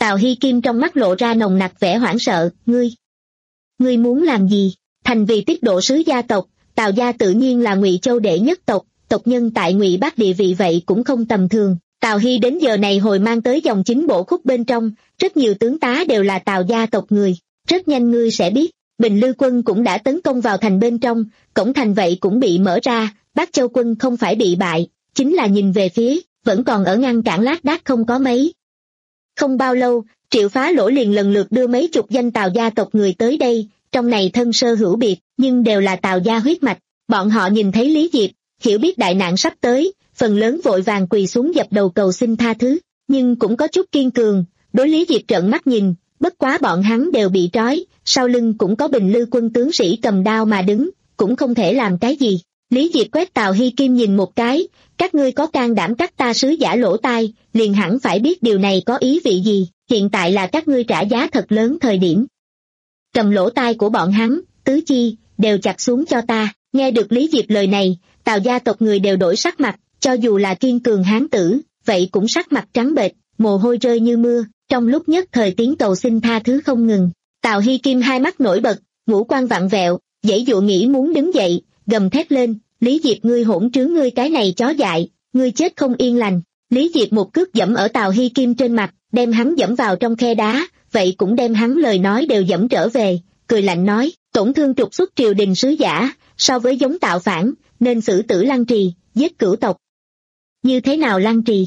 Tào Hy Kim trong mắt lộ ra nồng nặc vẻ hoảng sợ. Ngươi, ngươi muốn làm gì? Thành vì tiết độ sứ gia tộc, Tào gia tự nhiên là Ngụy Châu đệ nhất tộc, tộc nhân tại Ngụy Bắc địa vị vậy cũng không tầm thường. Tào Hy đến giờ này hồi mang tới dòng chính bộ khúc bên trong, rất nhiều tướng tá đều là Tào gia tộc người. Rất nhanh ngươi sẽ biết, Bình Lư quân cũng đã tấn công vào thành bên trong, cổng thành vậy cũng bị mở ra, Bắc Châu quân không phải bị bại, chính là nhìn về phía, vẫn còn ở ngăn cản lác đác không có mấy. Không bao lâu, Triệu Phá Lỗ liền lần lượt đưa mấy chục danh Tào gia tộc người tới đây, trong này thân sơ hữu biệt, nhưng đều là Tào gia huyết mạch. Bọn họ nhìn thấy Lý Diệp, hiểu biết đại nạn sắp tới, phần lớn vội vàng quỳ xuống dập đầu cầu xin tha thứ, nhưng cũng có chút kiên cường, đối Lý Diệp trợn mắt nhìn, bất quá bọn hắn đều bị trói, sau lưng cũng có Bình Lư quân tướng sĩ cầm đao mà đứng, cũng không thể làm cái gì. Lý Diệp quét Tào Hy Kim nhìn một cái, các ngươi có can đảm cắt ta sứ giả lỗ tai, liền hẳn phải biết điều này có ý vị gì, hiện tại là các ngươi trả giá thật lớn thời điểm. Cầm lỗ tai của bọn hắn, tứ chi, đều chặt xuống cho ta. Nghe được Lý Diệp lời này, Tào gia tộc người đều đổi sắc mặt, cho dù là kiên cường hán tử, vậy cũng sắc mặt trắng bệch, mồ hôi rơi như mưa, trong lúc nhất thời tiếng cầu xin tha thứ không ngừng. Tào Hy Kim hai mắt nổi bật, ngũ quan vặn vẹo, giãy giụa nghĩ muốn đứng dậy, gầm thét lên, Lý Diệp ngươi hỗn trướng ngươi cái này chó dại, ngươi chết không yên lành. Lý Diệp một cước dẫm ở Tào Hy Kim trên mặt, đem hắn dẫm vào trong khe đá, vậy cũng đem hắn lời nói đều dẫm trở về, cười lạnh nói, tổn thương trục xuất triều đình sứ giả, so với giống tạo phản, nên xử tử Lăng Trì, giết cửu tộc. Như thế nào Lăng Trì?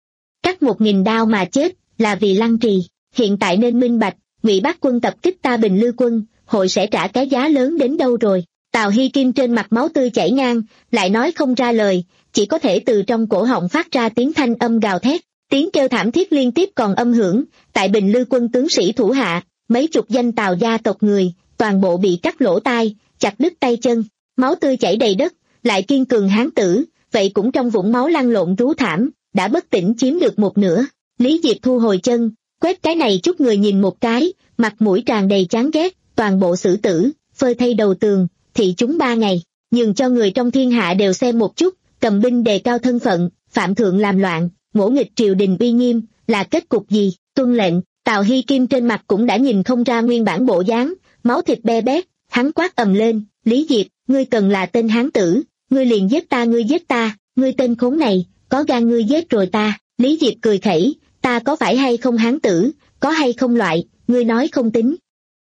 Cắt một nghìn đao mà chết, là vì Lăng Trì, hiện tại nên minh bạch, Ngụy Bắc quân tập kích ta Bình Lư quân, hội sẽ trả cái giá lớn đến đâu rồi. Tào Hy Kim trên mặt máu tươi chảy ngang, lại nói không ra lời, chỉ có thể từ trong cổ họng phát ra tiếng thanh âm gào thét, tiếng kêu thảm thiết liên tiếp còn âm hưởng, tại Bình Lư quân tướng sĩ thủ hạ, mấy chục danh Tào gia tộc người, toàn bộ bị cắt lỗ tai, chặt đứt tay chân, máu tươi chảy đầy đất, lại kiên cường hán tử, vậy cũng trong vũng máu lăn lộn rú thảm, đã bất tỉnh chiếm được một nửa. Lý Diệp thu hồi chân, quét cái này chút người nhìn một cái, mặt mũi tràn đầy chán ghét, toàn bộ xử tử, phơi thay đầu tường, thị chúng ba ngày, nhường cho người trong thiên hạ đều xem một chút, cầm binh đề cao thân phận, phạm thượng làm loạn, ngỗ nghịch triều đình uy nghiêm, là kết cục gì? Tuân lệnh. Tào Hy Kim trên mặt cũng đã nhìn không ra nguyên bản bộ dáng, máu thịt be bét, hắn quát ầm lên, Lý Diệp, ngươi cần là tên hán tử, ngươi liền giết ta ngươi giết ta, ngươi tên khốn này, có gan ngươi giết rồi ta. Lý Diệp cười khẩy, ta có phải hay không hán tử, có hay không loại, ngươi nói không tính.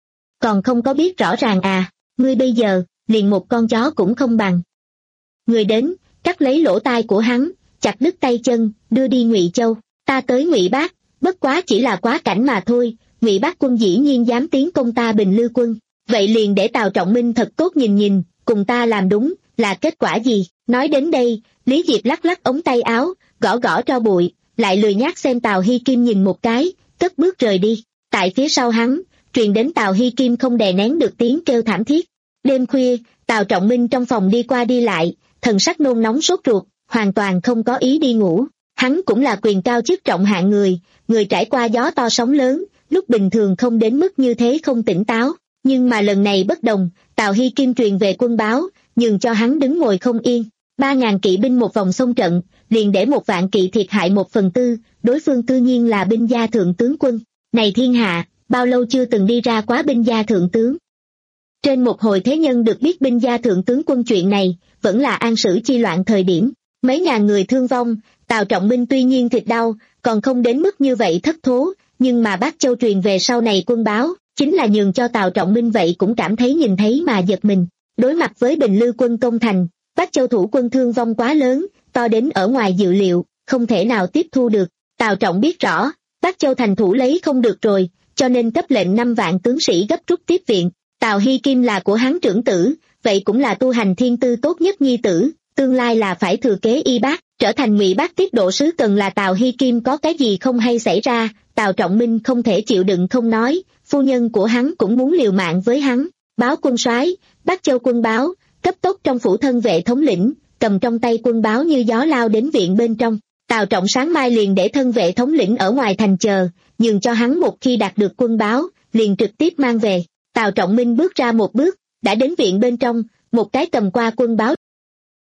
Còn không có biết rõ ràng à, ngươi bây giờ, liền một con chó cũng không bằng. Người đến, cắt lấy lỗ tai của hắn, chặt đứt tay chân, đưa đi Ngụy Châu, ta tới Ngụy Bắc, bất quá chỉ là quá cảnh mà thôi, Ngụy Bắc quân dĩ nhiên dám tiến công ta Bình Lư quân, vậy liền để Tào Trọng Minh thật tốt nhìn nhìn, cùng ta làm đúng, là kết quả gì? Nói đến đây, Lý Diệp lắc lắc ống tay áo, gõ gõ tro bụi, lại lười nhác xem Tào Hy Kim nhìn một cái, cất bước rời đi. Tại phía sau hắn, truyền đến Tào Hy Kim không đè nén được tiếng kêu thảm thiết. Đêm khuya, Tào Trọng Minh trong phòng đi qua đi lại, thần sắc nôn nóng sốt ruột, hoàn toàn không có ý đi ngủ. Hắn cũng là quyền cao chức trọng hạng người, người trải qua gió to sóng lớn, lúc bình thường không đến mức như thế không tỉnh táo. Nhưng mà lần này bất đồng, Tào Hy Kim truyền về quân báo, nhường cho hắn đứng ngồi không yên. Ba ngàn kỵ binh một vòng xông trận, liền để một vạn kỵ thiệt hại một phần tư, đối phương tự nhiên là binh gia thượng tướng quân. Này thiên hạ, bao lâu chưa từng đi ra quá binh gia thượng tướng. Trên một hồi thế nhân được biết binh gia thượng tướng quân chuyện này, vẫn là An Sử chi loạn thời điểm. Mấy ngàn người thương vong, Tào Trọng Minh tuy nhiên thịt đau, còn không đến mức như vậy thất thố, nhưng mà Bác Châu truyền về sau này quân báo, chính là nhường cho Tào Trọng Minh vậy cũng cảm thấy nhìn thấy mà giật mình. Đối mặt với Bình Lư quân công thành, Bác Châu thủ quân thương vong quá lớn, to đến ở ngoài dự liệu, không thể nào tiếp thu được. Tào Trọng biết rõ, Bác Châu thành thủ lấy không được rồi, cho nên cấp lệnh năm vạn tướng sĩ gấp rút tiếp viện. Tào Hy Kim là của hắn trưởng tử, vậy cũng là tu hành thiên tư tốt nhất nhi tử, tương lai là phải thừa kế y bác, trở thành Ngụy Bắc tiết độ sứ. Cần là Tào Hy Kim có cái gì không hay xảy ra, Tào Trọng Minh không thể chịu đựng không nói, phu nhân của hắn cũng muốn liều mạng với hắn. Báo quân soái, Bắc Châu quân báo, cấp tốc trong phủ thân vệ thống lĩnh, cầm trong tay quân báo như gió lao đến viện bên trong. Tào Trọng sáng mai liền để thân vệ thống lĩnh ở ngoài thành chờ, nhường cho hắn một khi đạt được quân báo, liền trực tiếp mang về. Tào Trọng Minh bước ra một bước, đã đến viện bên trong, một cái cầm qua quân báo.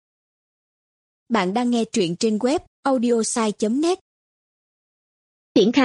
Bạn đang nghe truyện trên web audiosai chấm net. Triển khai,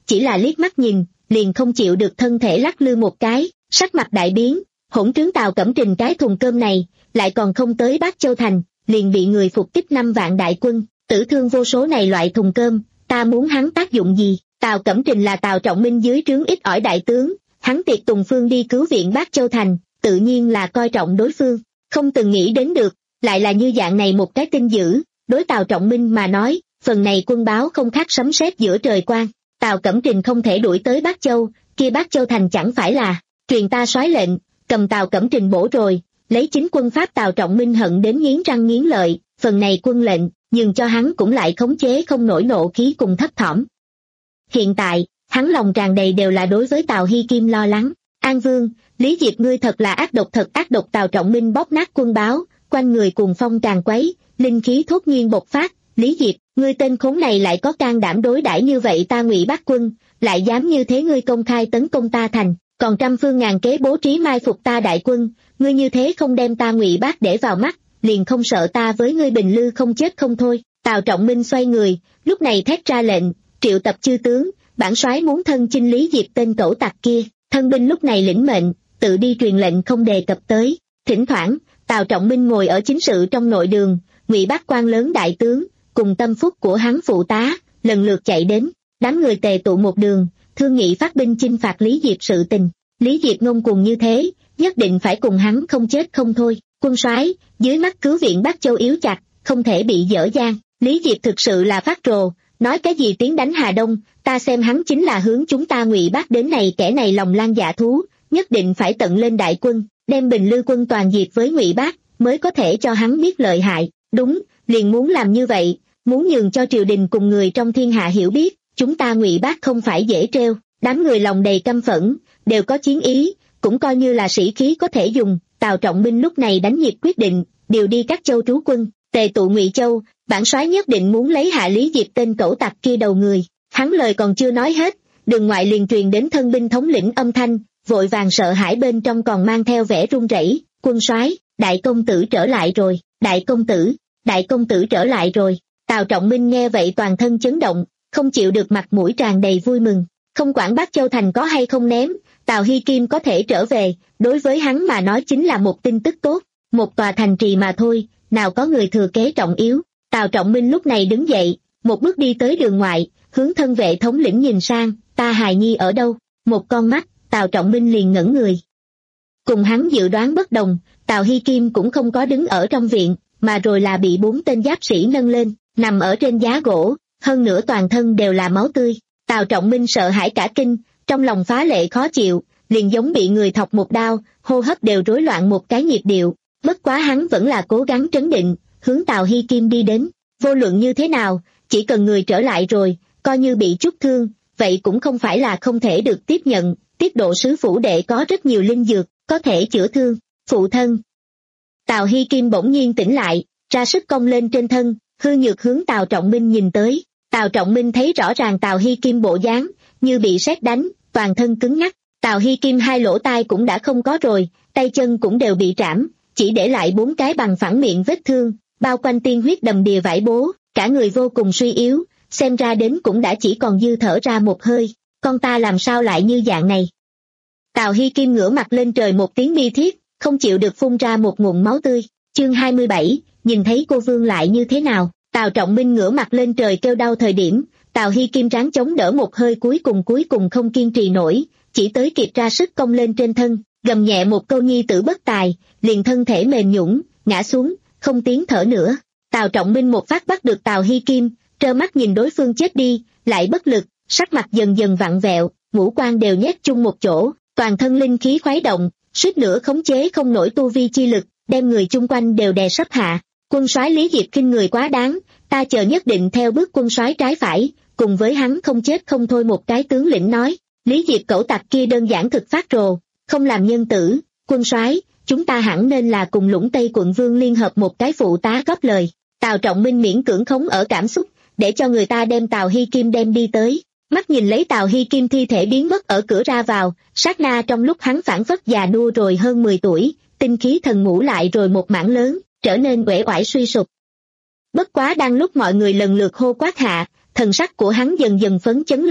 chỉ là liếc mắt nhìn, liền không chịu được thân thể lắc lư một cái, sắc mặt đại biến, hỗn trướng Tào Cẩm Trình cái thùng cơm này, lại còn không tới Bát Châu Thành, liền bị người phục kích năm vạn đại quân, tử thương vô số này loại thùng cơm, ta muốn hắn tác dụng gì? Tào Cẩm Trình là Tào Trọng Minh dưới trướng ít ỏi đại tướng, hắn tiệc tùng phương đi cứu viện Bát Châu Thành, tự nhiên là coi trọng đối phương, không từng nghĩ đến được, lại là như dạng này một cái tin dữ, đối Tào Trọng Minh mà nói, phần này quân báo không khác sấm sét giữa trời quang, Tào Cẩm Trình không thể đuổi tới Bát Châu, kia Bát Châu Thành chẳng phải là, truyền ta soái lệnh, cầm Tào Cẩm Trình bổ rồi, lấy chính quân pháp Tào Trọng Minh hận đến nghiến răng nghiến lợi, phần này quân lệnh, nhưng cho hắn cũng lại khống chế không nổi nộ khí cùng thấp thỏm. Hiện tại, hắn lòng tràn đầy đều là đối với Tào Hy Kim lo lắng, An Vương, Lý Diệp ngươi thật là ác độc thật ác độc. Tào Trọng Minh bóp nát quân báo, quanh người cuồng phong tràn quấy, linh khí thốt nhiên bộc phát, Lý Diệp, ngươi tên khốn này lại có can đảm đối đãi như vậy ta Ngụy Bác quân, lại dám như thế ngươi công khai tấn công ta thành, còn trăm phương ngàn kế bố trí mai phục ta đại quân, ngươi như thế không đem ta Ngụy Bác để vào mắt, liền không sợ ta với ngươi bình lư không chết không thôi. Tào Trọng Minh xoay người, lúc này thét ra lệnh, triệu tập chư tướng, bản soái muốn thân chinh Lý Diệp tên cẩu tặc kia, thân binh lúc này lĩnh mệnh, tự đi truyền lệnh không đề cập tới. Thỉnh thoảng, Tào Trọng Minh ngồi ở chính sự trong nội đường, Ngụy Bác quan lớn đại tướng, cùng tâm phúc của hắn phụ tá, lần lượt chạy đến, đám người tề tụ một đường, thương nghị phát binh chinh phạt Lý Diệp sự tình. Lý Diệp ngông cuồng như thế, nhất định phải cùng hắn không chết không thôi. Quân soái, dưới mắt cứu viện Bắc Châu yếu chặt, không thể bị dở dang. Lý Diệp thực sự là phát rồ, nói cái gì tiến đánh Hà Đông, ta xem hắn chính là hướng chúng ta Ngụy Bác đến này, kẻ này lòng lang dạ thú, nhất định phải tận lên đại quân, đem Bình Lư quân toàn diệt với Ngụy Bác, mới có thể cho hắn biết lợi hại. Đúng, liền muốn làm như vậy, muốn nhường cho triều đình cùng người trong thiên hạ hiểu biết, chúng ta Ngụy Bác không phải dễ trêu. Đám người lòng đầy căm phẫn, đều có chiến ý, cũng coi như là sĩ khí có thể dùng. Tào Trọng Minh lúc này đánh nhịp quyết định, điều đi các châu trú quân, tề tụ Ngụy Châu, bản soái nhất định muốn lấy hạ Lý Diệp tên cẩu tặc kia đầu người. Hắn lời còn chưa nói hết, đường ngoại liền truyền đến thân binh thống lĩnh âm thanh, vội vàng sợ hãi bên trong còn mang theo vẻ run rẩy. Quân soái, đại công tử trở lại rồi, đại công tử, đại công tử trở lại rồi. Tào Trọng Minh nghe vậy toàn thân chấn động, không chịu được, mặt mũi tràn đầy vui mừng, không quản Bát Châu Thành có hay không ném, Tào Hy Kim có thể trở về, đối với hắn mà nói chính là một tin tức tốt, một tòa thành trì mà thôi, nào có người thừa kế trọng yếu. Tào Trọng Minh lúc này đứng dậy, một bước đi tới đường ngoại, hướng thân vệ thống lĩnh nhìn sang, ta hài nhi ở đâu? Một con mắt, Tào Trọng Minh liền ngẩn người. Cùng hắn dự đoán bất đồng, Tào Hy Kim cũng không có đứng ở trong viện, mà rồi là bị bốn tên giáp sĩ nâng lên, nằm ở trên giá gỗ, hơn nữa toàn thân đều là máu tươi. Tào Trọng Minh sợ hãi cả kinh, trong lòng phá lệ khó chịu, liền giống bị người thọc một đao, hô hấp đều rối loạn một cái nhịp điệu. Bất quá hắn vẫn là cố gắng trấn định, hướng Tào Hy Kim đi đến. Vô luận như thế nào, chỉ cần người trở lại rồi, coi như bị chút thương, vậy cũng không phải là không thể được tiếp nhận. Tiết độ sứ phủ đệ có rất nhiều linh dược, có thể chữa thương. Phụ thân. Tào Hy Kim bỗng nhiên tỉnh lại, ra sức cong lên trên thân, hư nhược hướng Tào Trọng Minh nhìn tới. Tào Trọng Minh thấy rõ ràng Tào Hy Kim bộ dáng, như bị sét đánh, toàn thân cứng ngắc. Tào Hy Kim hai lỗ tai cũng đã không có rồi, tay chân cũng đều bị trảm, chỉ để lại bốn cái bằng phẳng miệng vết thương, bao quanh tiên huyết đầm đìa vải bố, cả người vô cùng suy yếu, xem ra đến cũng đã chỉ còn dư thở ra một hơi. Con ta làm sao lại như dạng này? Tào Hy Kim ngửa mặt lên trời một tiếng bi thiết, không chịu được phun ra một ngụm máu tươi. Chương hai mươi bảy, nhìn thấy cô vương lại như thế nào? Tào Trọng Minh ngửa mặt lên trời kêu đau thời điểm, Tào Hy Kim ráng chống đỡ một hơi cuối cùng cuối cùng không kiên trì nổi, chỉ tới kịp ra sức cong lên trên thân, gầm nhẹ một câu nhi tử bất tài, liền thân thể mềm nhũn, ngã xuống, không tiếng thở nữa. Tào Trọng Minh một phát bắt được Tào Hy Kim, trơ mắt nhìn đối phương chết đi, lại bất lực, sắc mặt dần dần vặn vẹo, ngũ quan đều nhét chung một chỗ, toàn thân linh khí khuấy động, suýt nữa khống chế không nổi tu vi chi lực, đem người chung quanh đều đè sấp hạ. Quân soái Lý Diệp khinh người quá đáng, ta chờ nhất định theo bước quân soái trái phải, cùng với hắn không chết không thôi. Một cái tướng lĩnh nói. Lý Diệp cẩu tặc kia đơn giản thực phát rồ, không làm nhân tử. Quân soái, chúng ta hẳn nên là cùng Lũng Tây quận vương liên hợp một cái phụ tá góp lời. Tào Trọng Minh miễn cưỡng khống ở cảm xúc, để cho người ta đem Tào Hy Kim đem đi tới. Mắt nhìn lấy Tào Hy Kim thi thể biến mất ở cửa ra vào, sát na trong lúc hắn phản phất già nua rồi hơn mười tuổi, tinh khí thần ngủ lại rồi một mảng lớn, trở nên uể oải suy sụp. Bất quá đang lúc mọi người lần lượt hô quát hạ, thần sắc của hắn dần dần phấn chấn lên,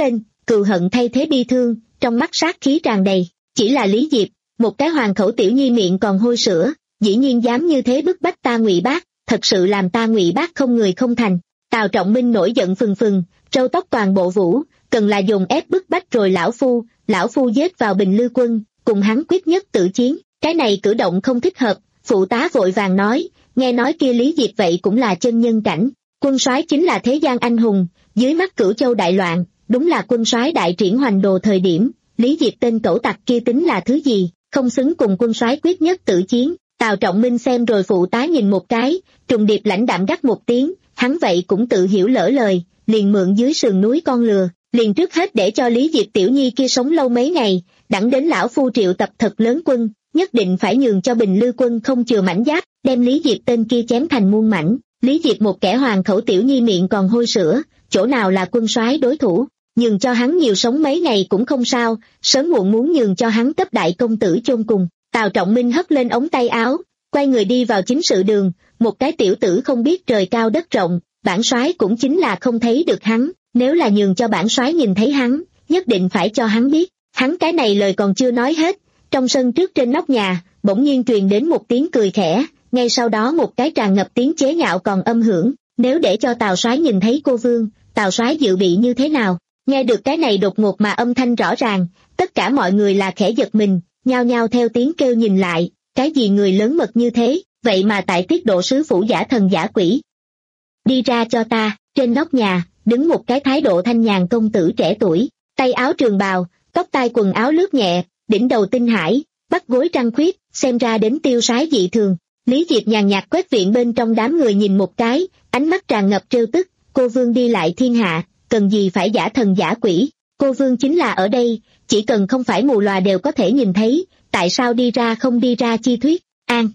cừu hận thay thế bi thương, trong mắt sát khí tràn đầy. Chỉ là Lý Diệp, một cái hoàng khẩu tiểu nhi miệng còn hôi sữa, dĩ nhiên dám như thế bức bách ta Ngụy Bác, thật sự làm ta Ngụy Bác không người không thành. Tào Trọng Minh nổi giận phừng phừng, râu tóc toàn bộ vũ, cần là dùng ép bức bách rồi lão phu, lão phu giết vào Bình Lư quân, cùng hắn quyết nhất tử chiến. Cái này cử động không thích hợp, phụ tá vội vàng nói, nghe nói kia Lý Diệp vậy cũng là chân nhân cảnh, quân soái chính là thế gian anh hùng, dưới mắt Cửu Châu đại loạn, đúng là quân soái đại triển hoành đồ thời điểm, Lý Diệp tên cẩu tặc kia tính là thứ gì, không xứng cùng quân soái quyết nhất tử chiến. Tào Trọng Minh xem rồi phụ tá nhìn một cái, trùng điệp lãnh đạm gắt một tiếng, hắn vậy cũng tự hiểu lỡ lời, liền mượn dưới sườn núi con lừa, liền trước hết để cho Lý Diệp tiểu nhi kia sống lâu mấy ngày, đặng đến lão phu triệu tập thật lớn quân, nhất định phải nhường cho Bình Lư quân không chừa mảnh giáp, đem Lý Diệp tên kia chém thành muôn mảnh. Lý Diệp một kẻ hoàng khẩu tiểu nhi miệng còn hôi sữa, chỗ nào là quân soái đối thủ, nhường cho hắn nhiều sống mấy ngày cũng không sao, sớm muộn muốn nhường cho hắn cấp đại công tử chôn cùng. Tào Trọng Minh hất lên ống tay áo, quay người đi vào chính sự đường, một cái tiểu tử không biết trời cao đất rộng, bản soái cũng chính là không thấy được hắn, nếu là nhường cho bản soái nhìn thấy hắn, nhất định phải cho hắn biết. Hắn cái này lời còn chưa nói hết, trong sân trước trên nóc nhà, bỗng nhiên truyền đến một tiếng cười khẽ, ngay sau đó một cái tràn ngập tiếng chế nhạo còn âm hưởng, nếu để cho Tào soái nhìn thấy cô vương, Tào soái dự bị như thế nào? Nghe được cái này đột ngột mà âm thanh rõ ràng, tất cả mọi người là khẽ giật mình, nhao nhao theo tiếng kêu nhìn lại, cái gì người lớn mật như thế, vậy mà tại Tiết Độ sứ phủ giả thần giả quỷ. Đi ra cho ta. Trên nóc nhà, đứng một cái thái độ thanh nhàn công tử trẻ tuổi, tay áo trường bào, tóc tai quần áo lướt nhẹ, đỉnh đầu tinh hải, bắt gối trăng khuyết, xem ra đến tiêu sái dị thường. Lý Diệp nhàn nhạt quét viện bên trong đám người nhìn một cái, ánh mắt tràn ngập trêu tức, cô vương đi lại thiên hạ, cần gì phải giả thần giả quỷ, cô vương chính là ở đây, chỉ cần không phải mù lòa đều có thể nhìn thấy, tại sao đi ra không đi ra chi thuyết. An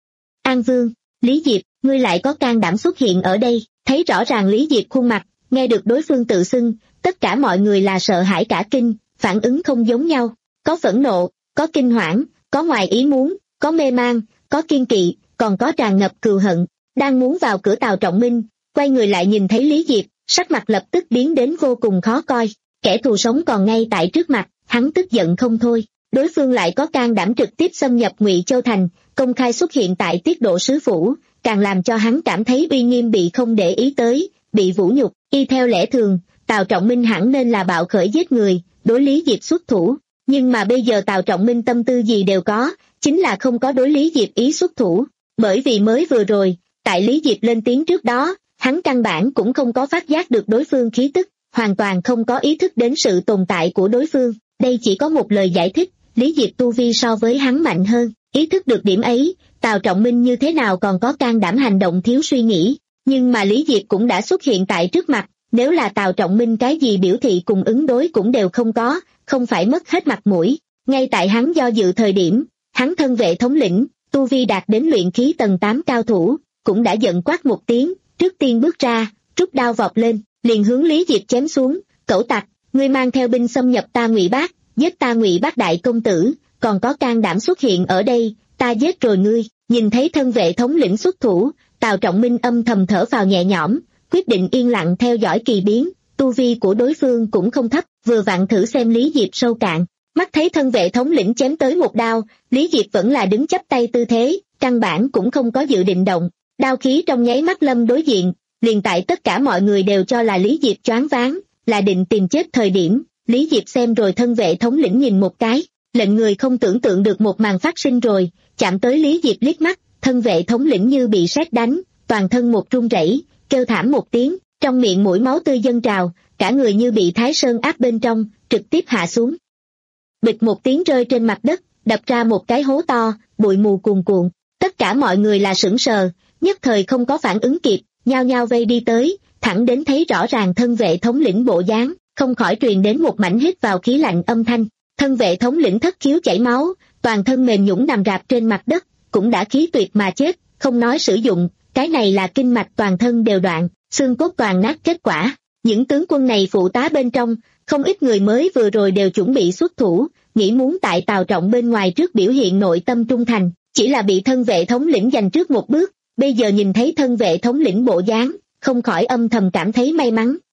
An Vương, Lý Diệp, ngươi lại có can đảm xuất hiện ở đây. Thấy rõ ràng Lý Diệp khuôn mặt, nghe được đối phương tự xưng, tất cả mọi người là sợ hãi cả kinh, phản ứng không giống nhau, có phẫn nộ, có kinh hoảng, có ngoài ý muốn, có mê man, có kiên kỵ, còn có tràn ngập cừu hận. Đang muốn vào cửa Tào Trọng Minh, quay người lại nhìn thấy Lý Diệp, sắc mặt lập tức biến đến vô cùng khó coi, kẻ thù sống còn ngay tại trước mặt, hắn tức giận không thôi. Đối phương lại có can đảm trực tiếp xâm nhập Ngụy Châu thành, công khai xuất hiện tại Tiết Độ sứ phủ, càng làm cho hắn cảm thấy uy nghiêm bị không để ý tới, bị vũ nhục. Y theo lẽ thường, Tào Trọng Minh hẳn nên là bạo khởi giết người, đối Lý Diệp xuất thủ, nhưng mà bây giờ Tào Trọng Minh tâm tư gì đều có, chính là không có đối Lý Diệp ý xuất thủ, bởi vì mới vừa rồi, tại Lý Diệp lên tiếng trước đó, hắn căn bản cũng không có phát giác được đối phương khí tức, hoàn toàn không có ý thức đến sự tồn tại của đối phương. Đây chỉ có một lời giải thích, Lý Diệp tu vi so với hắn mạnh hơn, ý thức được điểm ấy, Tào Trọng Minh như thế nào còn có can đảm hành động thiếu suy nghĩ, nhưng mà Lý Diệp cũng đã xuất hiện tại trước mặt, nếu là Tào Trọng Minh cái gì biểu thị cùng ứng đối cũng đều không có, không phải mất hết mặt mũi. Ngay tại hắn do dự thời điểm, hắn thân vệ thống lĩnh, tu vi đạt đến luyện khí tầng tám cao thủ, cũng đã giận quát một tiếng, trước tiên bước ra, rút đao vọt lên, liền hướng Lý Diệp chém xuống. Cẩu tặc, ngươi mang theo binh xâm nhập ta Ngụy Bác, giết ta Ngụy Bác đại công tử, còn có can đảm xuất hiện ở đây, ta giết rồi ngươi. Nhìn thấy thân vệ thống lĩnh xuất thủ, Tào Trọng Minh âm thầm thở phào nhẹ nhõm, quyết định yên lặng theo dõi kỳ biến, tu vi của đối phương cũng không thấp, vừa vặn thử xem Lý Diệp sâu cạn. Mắt thấy thân vệ thống lĩnh chém tới một đao, Lý Diệp vẫn là đứng chắp tay tư thế, căn bản cũng không có dự định động, đao khí trong nháy mắt lâm đối diện, liền tại tất cả mọi người đều cho là Lý Diệp choáng váng, là định tìm chết thời điểm, Lý Diệp xem rồi thân vệ thống lĩnh nhìn một cái, lệnh người không tưởng tượng được một màn phát sinh rồi, chạm tới Lý Diệp liếc mắt, thân vệ thống lĩnh như bị sét đánh, toàn thân một run rẩy, kêu thảm một tiếng, trong miệng mũi máu tươi dâng trào, cả người như bị Thái Sơn áp bên trong, trực tiếp hạ xuống. Bịch một tiếng rơi trên mặt đất, đập ra một cái hố to, bụi mù cuồn cuộn, tất cả mọi người là sững sờ, nhất thời không có phản ứng kịp, nhao nhao vây đi tới, thẳng đến thấy rõ ràng thân vệ thống lĩnh bộ dáng, không khỏi truyền đến một mảnh hít vào khí lạnh âm thanh. Thân vệ thống lĩnh thất khiếu chảy máu, toàn thân mềm nhũn nằm rạp trên mặt đất, cũng đã khí tuyệt mà chết, không nói sử dụng, cái này là kinh mạch toàn thân đều đoạn, xương cốt toàn nát kết quả. Những tướng quân này phụ tá bên trong, không ít người mới vừa rồi đều chuẩn bị xuất thủ, nghĩ muốn tại Tào Trọng bên ngoài trước biểu hiện nội tâm trung thành, chỉ là bị thân vệ thống lĩnh giành trước một bước, bây giờ nhìn thấy thân vệ thống lĩnh bộ dáng, không khỏi âm thầm cảm thấy may mắn,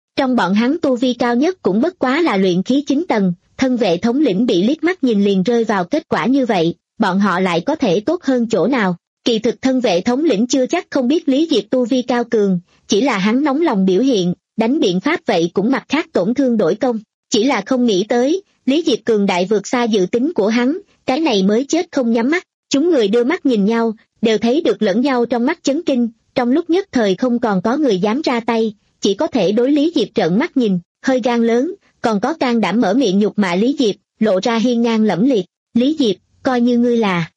Trong bọn hắn tu vi cao nhất cũng bất quá là luyện khí chín tầng, thân vệ thống lĩnh bị liếc mắt nhìn liền rơi vào kết quả như vậy, bọn họ lại có thể tốt hơn chỗ nào. Kỳ thực thân vệ thống lĩnh chưa chắc không biết Lý Diệp tu vi cao cường, chỉ là hắn nóng lòng biểu hiện, đánh biện pháp vậy cũng mặt khác tổn thương đổi công, chỉ là không nghĩ tới, Lý Diệp cường đại vượt xa dự tính của hắn, cái này mới chết không nhắm mắt. Chúng người đưa mắt nhìn nhau, đều thấy được lẫn nhau trong mắt chấn kinh, trong lúc nhất thời không còn có người dám ra tay, chỉ có thể đối Lý Diệp trợn mắt nhìn, hơi gan lớn, còn có can đảm mở miệng nhục mạ Lý Diệp, lộ ra hiên ngang lẫm liệt. Lý Diệp, coi như ngươi là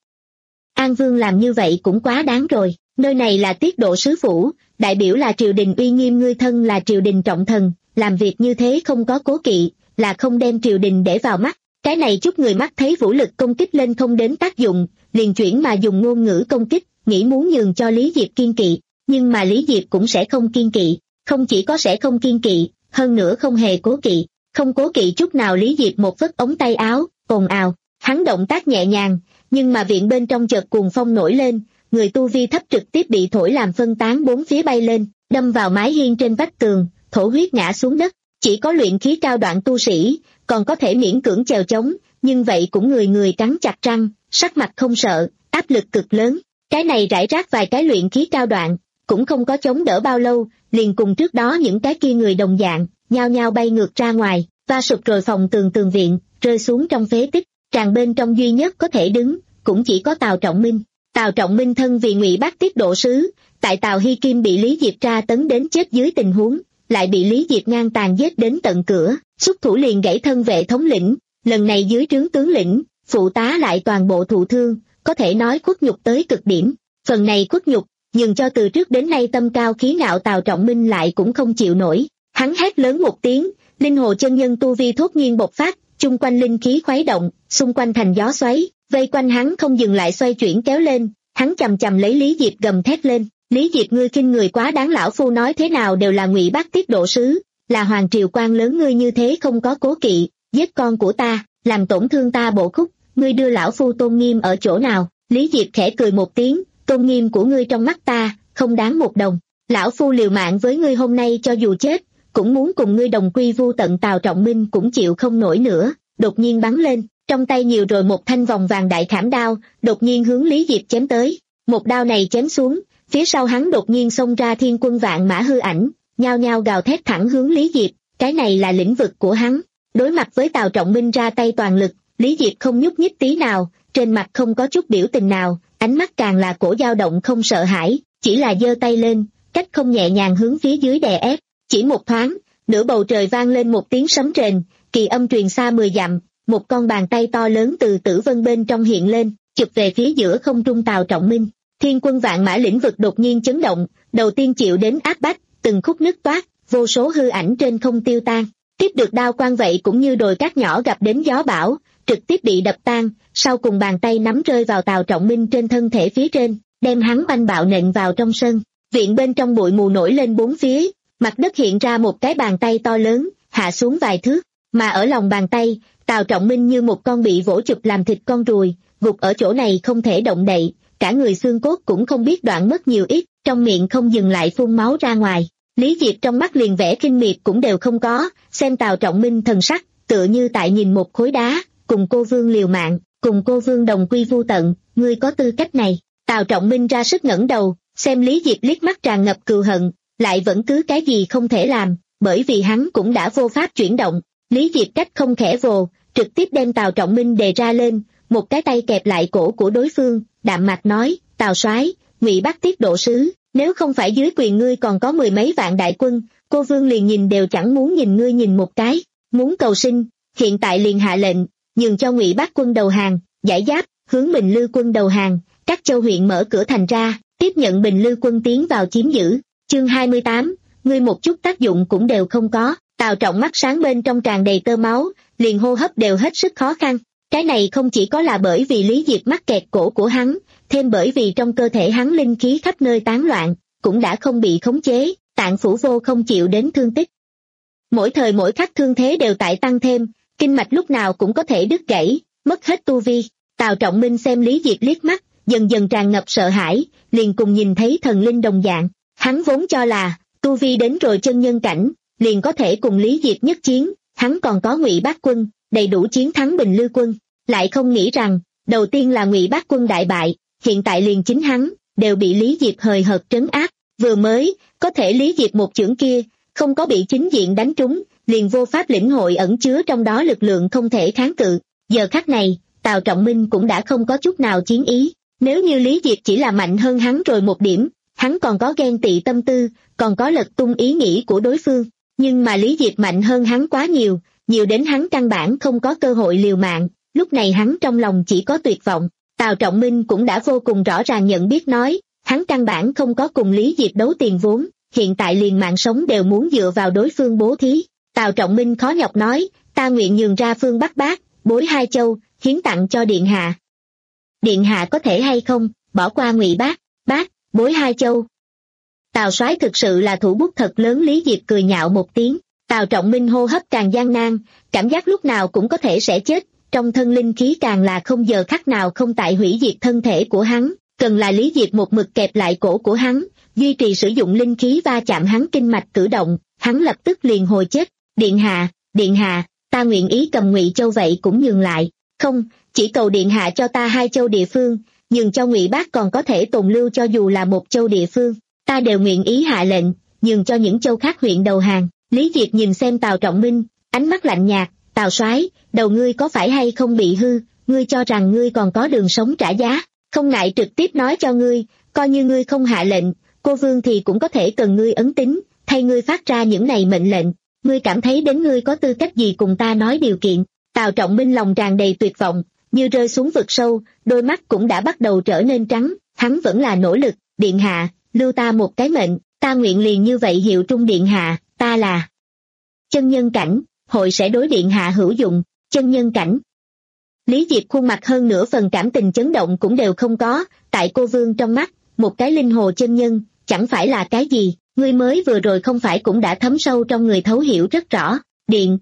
An Vương làm như vậy cũng quá đáng rồi, nơi này là tiết độ sứ phủ, đại biểu là triều đình uy nghiêm, ngươi thân là triều đình trọng thần, làm việc như thế không có cố kỵ, là không đem triều đình để vào mắt. Cái này chút người mắt thấy vũ lực công kích lên không đến tác dụng, liền chuyển mà dùng ngôn ngữ công kích, nghĩ muốn nhường cho Lý Diệp kiên kỵ, nhưng mà Lý Diệp cũng sẽ không kiên kỵ, không chỉ có sẽ không kiên kỵ, hơn nữa không hề cố kỵ, không cố kỵ chút nào. Lý Diệp một vất ống tay áo, ồn ào, hắn động tác nhẹ nhàng, nhưng mà viện bên trong chợt cuồng phong nổi lên, người tu vi thấp trực tiếp bị thổi làm phân tán bốn phía bay lên, đâm vào mái hiên trên vách tường, thổ huyết ngã xuống đất. Chỉ có luyện khí cao đoạn tu sĩ còn có thể miễn cưỡng chèo chống, nhưng vậy cũng người người cắn chặt răng, sắc mặt không sợ, áp lực cực lớn. Cái này rải rác vài cái luyện khí cao đoạn, cũng không có chống đỡ bao lâu, liền cùng trước đó những cái kia người đồng dạng, nhao nhao bay ngược ra ngoài, va sụp rồi phòng tường tường viện, rơi xuống trong phế tích. Tràng bên trong duy nhất có thể đứng, cũng chỉ có Tào Trọng Minh. Tào Trọng Minh thân vì Ngụy Bác tiết độ sứ, tại Tào Hy Kim bị Lý Diệp tra tấn đến chết dưới tình huống, lại bị Lý Diệp ngang tàn giết đến tận cửa, xuất thủ liền gãy thân vệ thống lĩnh, lần này dưới trướng tướng lĩnh, phụ tá lại toàn bộ thụ thương, có thể nói khuất nhục tới cực điểm. Phần này khuất nhục, nhường cho từ trước đến nay tâm cao khí ngạo Tào Trọng Minh lại cũng không chịu nổi, hắn hét lớn một tiếng, linh hồ chân nhân tu vi thốt nhiên bộc phát, chung quanh linh khí khuấy động, xung quanh thành gió xoáy, vây quanh hắn không dừng lại xoay chuyển kéo lên, hắn chầm chầm lấy Lý Diệp gầm thét lên, Lý Diệp ngươi khinh người quá đáng, lão phu nói thế nào đều là Ngụy Bác tiết độ sứ, là hoàng triều quan lớn, ngươi như thế không có cố kỵ, giết con của ta, làm tổn thương ta bộ khúc, ngươi đưa lão phu tôn nghiêm ở chỗ nào? Lý Diệp khẽ cười một tiếng, tôn nghiêm của ngươi trong mắt ta, không đáng một đồng, lão phu liều mạng với ngươi hôm nay cho dù chết, cũng muốn cùng ngươi đồng quy vu tận. Tào Trọng Minh cũng chịu không nổi nữa, đột nhiên bắn lên, trong tay nhiều rồi một thanh vòng vàng đại khảm đao, đột nhiên hướng Lý Diệp chém tới. Một đao này chém xuống, phía sau hắn đột nhiên xông ra thiên quân vạn mã hư ảnh, nhao nhao gào thét thẳng hướng Lý Diệp, cái này là lĩnh vực của hắn. Đối mặt với Tào Trọng Minh ra tay toàn lực, Lý Diệp không nhúc nhích tí nào, trên mặt không có chút biểu tình nào, ánh mắt càng là cổ dao động không sợ hãi, chỉ là giơ tay lên, cách không nhẹ nhàng hướng phía dưới đè ép. Chỉ một thoáng, nửa bầu trời vang lên một tiếng sấm rền, kỳ âm truyền xa mười dặm, một con bàn tay to lớn từ tử vân bên trong hiện lên, chụp về phía giữa không trung Tào Trọng Minh. Thiên quân vạn mã lĩnh vực đột nhiên chấn động, đầu tiên chịu đến áp bách, từng khúc nứt toát, vô số hư ảnh trên không tiêu tan. Tiếp được đao quang vậy cũng như đồi cát nhỏ gặp đến gió bão, trực tiếp bị đập tan, sau cùng bàn tay nắm rơi vào Tào Trọng Minh trên thân thể phía trên, đem hắn oanh bạo nện vào trong sân. Viện bên trong bụi mù nổi lên bốn phía, mặt đất hiện ra một cái bàn tay to lớn, hạ xuống vài thước, mà ở lòng bàn tay, Tào Trọng Minh như một con bị vỗ chụp làm thịt con ruồi, gục ở chỗ này không thể động đậy, cả người xương cốt cũng không biết đoạn mất nhiều ít, trong miệng không dừng lại phun máu ra ngoài. Lý Diệp trong mắt liền vẻ khinh miệt cũng đều không có, xem Tào Trọng Minh thần sắc, tựa như tại nhìn một khối đá, cùng cô vương liều mạng, cùng cô vương đồng quy vu tận, ngươi có tư cách này. Tào Trọng Minh ra sức ngẩng đầu, xem Lý Diệp liếc mắt tràn ngập cừu hận, lại vẫn cứ cái gì không thể làm, bởi vì hắn cũng đã vô pháp chuyển động. Lý Diệp cách không khẽ vồ, trực tiếp đem Tào Trọng Minh đề ra lên, một cái tay kẹp lại cổ của đối phương, đạm mạc nói, Tào soái, Ngụy Bác tiết độ sứ, nếu không phải dưới quyền ngươi còn có mười mấy vạn đại quân, cô vương liền nhìn đều chẳng muốn nhìn ngươi nhìn một cái, muốn cầu sinh, hiện tại liền hạ lệnh, nhường cho Ngụy Bác quân đầu hàng, giải giáp, hướng Bình Lư quân đầu hàng, các châu huyện mở cửa thành ra, tiếp nhận Bình Lư quân tiến vào chiếm giữ. Chương hai mươi tám, ngươi một chút tác dụng cũng đều không có. Tào Trọng mắt sáng bên trong tràn đầy tơ máu, liền hô hấp đều hết sức khó khăn. Cái này không chỉ có là bởi vì Lý Diệp mắc kẹt cổ của hắn, thêm bởi vì trong cơ thể hắn linh khí khắp nơi tán loạn, cũng đã không bị khống chế, tạng phủ vô không chịu đến thương tích. Mỗi thời mỗi khắc thương thế đều tại tăng thêm, kinh mạch lúc nào cũng có thể đứt gãy, mất hết tu vi. Tào Trọng Minh xem Lý Diệp liếc mắt, dần dần tràn ngập sợ hãi, liền cùng nhìn thấy thần linh đồng dạng. Hắn vốn cho là, tu vi đến rồi chân nhân cảnh, liền có thể cùng Lý Diệp nhất chiến, hắn còn có Ngụy Bác Quân, đầy đủ chiến thắng Bình Lư Quân, lại không nghĩ rằng, đầu tiên là Ngụy Bác Quân đại bại, hiện tại liền chính hắn, đều bị Lý Diệp hời hợt trấn áp, vừa mới, có thể Lý Diệp một chưởng kia, không có bị chính diện đánh trúng, liền vô pháp lĩnh hội ẩn chứa trong đó lực lượng không thể kháng cự, giờ khắc này, Tào Trọng Minh cũng đã không có chút nào chiến ý, nếu như Lý Diệp chỉ là mạnh hơn hắn rồi một điểm, hắn còn có ghen tị tâm tư, còn có lật tung ý nghĩ của đối phương, nhưng mà Lý Diệp mạnh hơn hắn quá nhiều, nhiều đến hắn căn bản không có cơ hội liều mạng, lúc này hắn trong lòng chỉ có tuyệt vọng. Tào Trọng Minh cũng đã vô cùng rõ ràng nhận biết nói, hắn căn bản không có cùng Lý Diệp đấu tiền vốn, hiện tại liền mạng sống đều muốn dựa vào đối phương bố thí. Tào Trọng Minh khó nhọc nói, ta nguyện nhường ra phương Bắc Bác, bối hai châu, hiến tặng cho Điện Hạ. Điện Hạ có thể hay không, bỏ qua Ngụy Bác, Bác, bối hai châu. Tào soái thực sự là thủ bút thật lớn. Lý Diệp cười nhạo một tiếng, Tào Trọng Minh hô hấp càng gian nan, cảm giác lúc nào cũng có thể sẽ chết, trong thân linh khí càng là không giờ khắc nào không tại hủy diệt thân thể của hắn, cần là Lý Diệp một mực kẹp lại cổ của hắn, duy trì sử dụng linh khí va chạm hắn kinh mạch cử động, hắn lập tức liền hồi chết. Điện Hạ, Điện Hạ, ta nguyện ý cầm Ngụy Châu vậy cũng nhường lại, không, chỉ cầu Điện Hạ cho ta hai châu địa phương, nhường cho Ngụy Bác còn có thể tồn lưu cho dù là một châu địa phương, ta đều nguyện ý hạ lệnh, nhường cho những châu khác huyện đầu hàng. Lý Diệp nhìn xem Tào Trọng Minh, ánh mắt lạnh nhạt, Tào soái, đầu ngươi có phải hay không bị hư, ngươi cho rằng ngươi còn có đường sống trả giá, không ngại trực tiếp nói cho ngươi, coi như ngươi không hạ lệnh, cô vương thì cũng có thể cần ngươi ấn tín, thay ngươi phát ra những này mệnh lệnh, ngươi cảm thấy đến ngươi có tư cách gì cùng ta nói điều kiện. Tào Trọng Minh lòng tràn đầy tuyệt vọng, như rơi xuống vực sâu, đôi mắt cũng đã bắt đầu trở nên trắng, hắn vẫn là nỗ lực, Điện Hạ, lưu ta một cái mệnh, ta nguyện liền như vậy hiệu trung Điện Hạ, ta là chân nhân cảnh, hội sẽ đối Điện Hạ hữu dụng, chân nhân cảnh. Lý Diệp khuôn mặt hơn nửa phần cảm tình chấn động cũng đều không có, tại cô vương trong mắt, một cái linh hồ chân nhân, chẳng phải là cái gì, ngươi mới vừa rồi không phải cũng đã thấm sâu trong người thấu hiểu rất rõ. Điện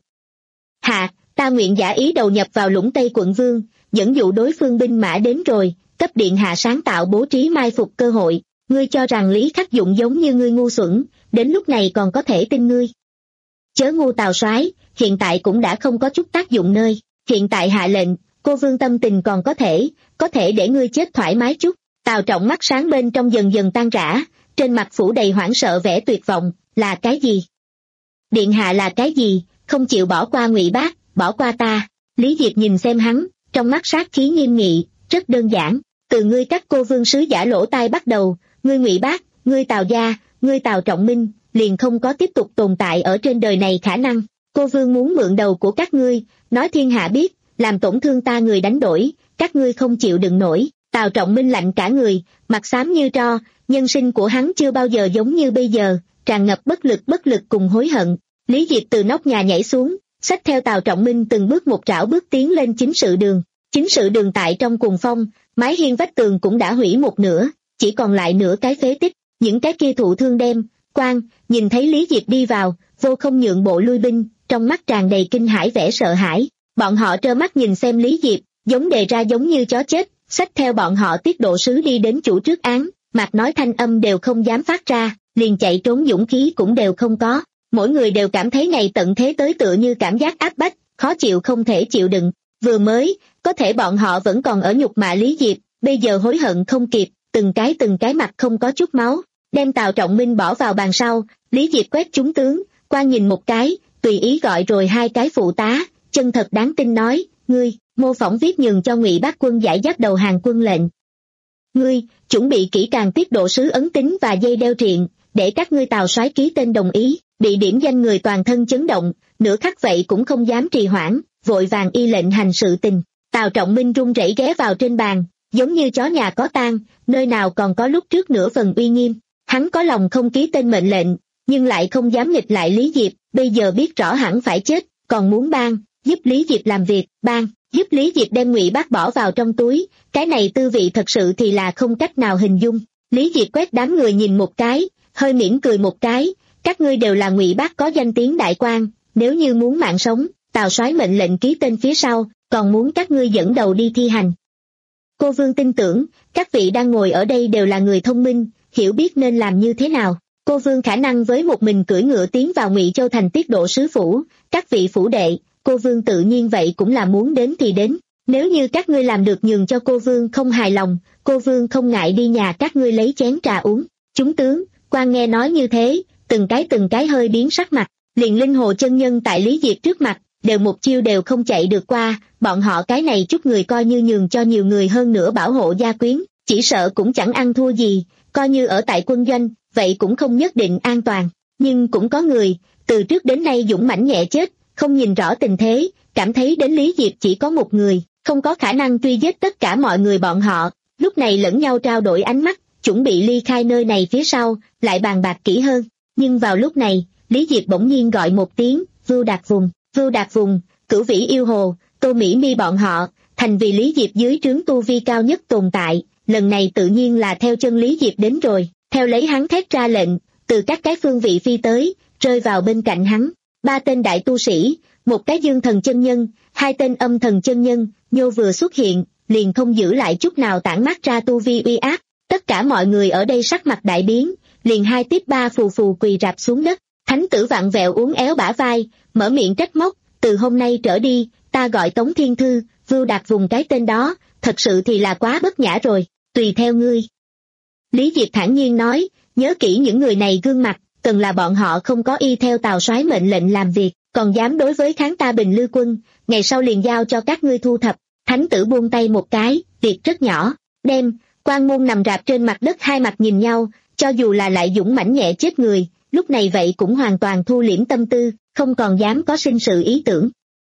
Hạ, ta nguyện giả ý đầu nhập vào Lũng Tây quận vương, dẫn dụ đối phương binh mã đến rồi, cấp Điện Hạ sáng tạo bố trí mai phục cơ hội, ngươi cho rằng Lý Khắc Dụng giống như ngươi ngu xuẩn, đến lúc này còn có thể tin ngươi. Chớ ngu Tào soái, hiện tại cũng đã không có chút tác dụng nơi, hiện tại hạ lệnh, cô vương tâm tình còn có thể, có thể để ngươi chết thoải mái chút. Tào Trọng mắt sáng bên trong dần dần tan rã, trên mặt phủ đầy hoảng sợ vẻ tuyệt vọng, là cái gì? Điện Hạ là cái gì, không chịu bỏ qua Ngụy Bác, bỏ qua ta. Lý Diệp nhìn xem hắn, trong mắt sát khí nghiêm nghị, rất đơn giản, từ ngươi các cô vương sứ giả lỗ tai bắt đầu, ngươi Ngụy Bác, ngươi Tào gia, ngươi Tào Trọng Minh, liền không có tiếp tục tồn tại ở trên đời này khả năng. Cô vương muốn mượn đầu của các ngươi, nói thiên hạ biết, làm tổn thương ta người đánh đổi, các ngươi không chịu đựng nổi. Tào Trọng Minh lạnh cả người, mặt xám như tro, nhân sinh của hắn chưa bao giờ giống như bây giờ, tràn ngập bất lực bất lực cùng hối hận. Lý Diệp từ nóc nhà nhảy xuống, xách theo Tào Trọng Minh từng bước một trảo bước tiến lên chính sự đường. Chính sự đường tại trong cuồng phong, mái hiên vách tường cũng đã hủy một nửa, chỉ còn lại nửa cái phế tích, những cái kia thụ thương đem, quan, nhìn thấy Lý Diệp đi vào, vô không nhượng bộ lui binh, trong mắt tràn đầy kinh hãi vẻ sợ hãi. Bọn họ trơ mắt nhìn xem Lý Diệp, giống đề ra giống như chó chết, xách theo bọn họ tiết độ sứ đi đến chủ trước án, mặt nói thanh âm đều không dám phát ra, liền chạy trốn dũng khí cũng đều không có. Mỗi người đều cảm thấy ngày tận thế tới tựa như cảm giác áp bách, khó chịu không thể chịu đựng. Vừa mới, có thể bọn họ vẫn còn ở nhục mạ Lý Diệp, bây giờ hối hận không kịp, từng cái từng cái mặt không có chút máu, đem Tào Trọng Minh bỏ vào bàn sau. Lý Diệp quét chúng tướng, qua nhìn một cái, tùy ý gọi rồi hai cái phụ tá, chân thật đáng tin nói, ngươi, mô phỏng viết nhường cho Ngụy Bác quân giải giáp đầu hàng quân lệnh. Ngươi, chuẩn bị kỹ càng tiết độ sứ ấn tín và dây đeo triện, để các ngươi Tào soái ký tên đồng ý. Bị điểm danh người toàn thân chấn động, nửa khắc vậy cũng không dám trì hoãn, vội vàng y lệnh hành sự tình. Tào Trọng Minh run rẩy ghé vào trên bàn, giống như chó nhà có tang, nơi nào còn có lúc trước nửa phần uy nghiêm. Hắn có lòng không ký tên mệnh lệnh, nhưng lại không dám nghịch lại Lý Diệp, bây giờ biết rõ hẳn phải chết, còn muốn ban, giúp Lý Diệp làm việc, ban, giúp Lý Diệp đem Ngụy Bác bỏ vào trong túi, cái này tư vị thật sự thì là không cách nào hình dung. Lý Diệp quét đám người nhìn một cái, hơi mỉm cười một cái, các ngươi đều là Ngụy Bác có danh tiếng đại quan, nếu như muốn mạng sống, Tào soái mệnh lệnh ký tên phía sau, còn muốn các ngươi dẫn đầu đi thi hành. Cô vương tin tưởng, các vị đang ngồi ở đây đều là người thông minh, hiểu biết nên làm như thế nào. Cô Cô Vương khả năng với một mình cưỡi ngựa tiến vào Ngụy Châu thành tiết độ sứ phủ, các vị phủ đệ, cô Vương tự nhiên vậy cũng là muốn đến thì đến. Nếu như các ngươi làm được nhường cho cô Vương không hài lòng, cô Vương không ngại đi nhà các ngươi lấy chén trà uống. Chúng tướng, quan nghe nói như thế, từng cái từng cái hơi biến sắc mặt, liền linh hồ chân nhân tại Lý Diệp trước mặt, đều một chiêu đều không chạy được qua, bọn họ cái này chút người coi như nhường cho nhiều người hơn nữa bảo hộ gia quyến, chỉ sợ cũng chẳng ăn thua gì, coi như ở tại quân doanh, vậy cũng không nhất định an toàn. Nhưng cũng có người, từ trước đến nay dũng mãnh nhẹ chết, không nhìn rõ tình thế, cảm thấy đến Lý Diệp chỉ có một người, không có khả năng truy giết tất cả mọi người bọn họ, lúc này lẫn nhau trao đổi ánh mắt, chuẩn bị ly khai nơi này phía sau, lại bàn bạc kỹ hơn. Nhưng vào lúc này, Lý Diệp bỗng nhiên gọi một tiếng, Vưu Đạt Vùng, Vưu Đạt Vùng, Cửu Vĩ Yêu Hồ, Tô Mỹ Mi bọn họ, thành vì Lý Diệp dưới trướng tu vi cao nhất tồn tại, lần này tự nhiên là theo chân Lý Diệp đến rồi, theo lấy hắn thét ra lệnh, từ các cái phương vị phi tới, rơi vào bên cạnh hắn, ba tên đại tu sĩ, một cái dương thần chân nhân, hai tên âm thần chân nhân, nhô vừa xuất hiện, liền không giữ lại chút nào tản mát ra tu vi uy áp, tất cả mọi người ở đây sắc mặt đại biến, liền hai tiếp ba phù phù quỳ rạp xuống đất, thánh tử vặn vẹo uốn éo bả vai, mở miệng trách móc, từ hôm nay trở đi, ta gọi Tống Thiên Thư, Vưu Đạt Vùng cái tên đó, thật sự thì là quá bất nhã rồi, tùy theo ngươi. Lý Diệp thản nhiên nói, nhớ kỹ những người này gương mặt, cần là bọn họ không có y theo Tào soái mệnh lệnh làm việc, còn dám đối với kháng ta Bình Lư quân, ngày sau liền giao cho các ngươi thu thập. Thánh tử buông tay một cái, việc rất nhỏ, đem, Quan Môn nằm rạp trên mặt đất hai mặt nhìn nhau, cho dù là lại dũng mãnh nhẹ chết người, lúc này vậy cũng hoàn toàn thu liễm tâm tư, không còn dám có sinh sự ý tưởng.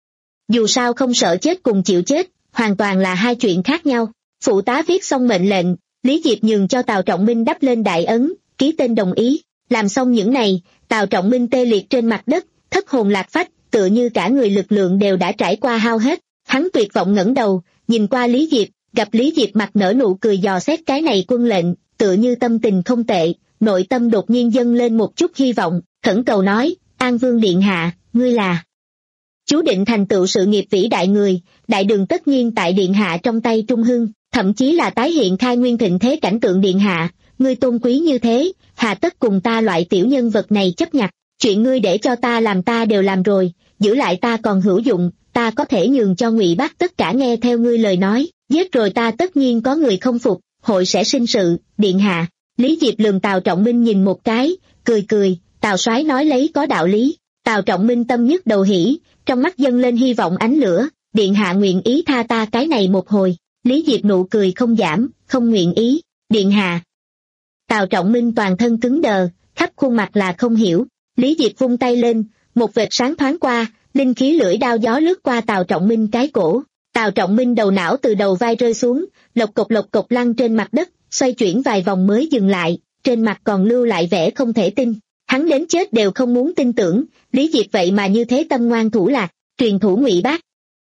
Dù sao không sợ chết cùng chịu chết, hoàn toàn là hai chuyện khác nhau. Phụ tá viết xong mệnh lệnh, Lý Diệp nhường cho Tào Trọng Minh đắp lên đại ấn, ký tên đồng ý. Làm xong những này, Tào Trọng Minh tê liệt trên mặt đất, thất hồn lạc phách, tựa như cả người lực lượng đều đã trải qua hao hết. Hắn tuyệt vọng ngẩng đầu, nhìn qua Lý Diệp, gặp Lý Diệp mặt nở nụ cười dò xét cái này quân lệnh, tựa như tâm tình không tệ, nội tâm đột nhiên dâng lên một chút hy vọng, khẩn cầu nói, An Vương Điện Hạ, ngươi là chú định thành tựu sự nghiệp vĩ đại người, đại đường tất nhiên tại Điện Hạ trong tay trung hưng, thậm chí là tái hiện khai nguyên thịnh thế cảnh tượng Điện Hạ, ngươi tôn quý như thế, hà tất cùng ta loại tiểu nhân vật này chấp nhặt, chuyện ngươi để cho ta làm ta đều làm rồi, giữ lại ta còn hữu dụng, ta có thể nhường cho Ngụy Bắc tất cả nghe theo ngươi lời nói, giết rồi ta tất nhiên có người không phục, hội sẽ sinh sự, Điện Hạ. Lý Diệp lườm Tào Trọng Minh nhìn một cái, cười cười, Tào soái nói lấy có đạo lý. Tào Trọng Minh tâm nhất đầu hỉ, trong mắt dâng lên hy vọng ánh lửa, Điện Hạ nguyện ý tha ta cái này một hồi. Lý Diệp nụ cười không giảm, không nguyện ý, Điện Hạ. Tào Trọng Minh toàn thân cứng đờ, khắp khuôn mặt là không hiểu. Lý Diệp vung tay lên, một vệt sáng thoáng qua, linh khí lưỡi đao gió lướt qua Tào Trọng Minh cái cổ. Tào Trọng Minh đầu não từ đầu vai rơi xuống, lộc cộc lộc cộc lăn trên mặt đất, xoay chuyển vài vòng mới dừng lại, trên mặt còn lưu lại vẻ không thể tin. Hắn đến chết đều không muốn tin tưởng, Lý Diệp vậy mà như thế tâm ngoan thủ lạc, truyền thủ Ngụy Bác.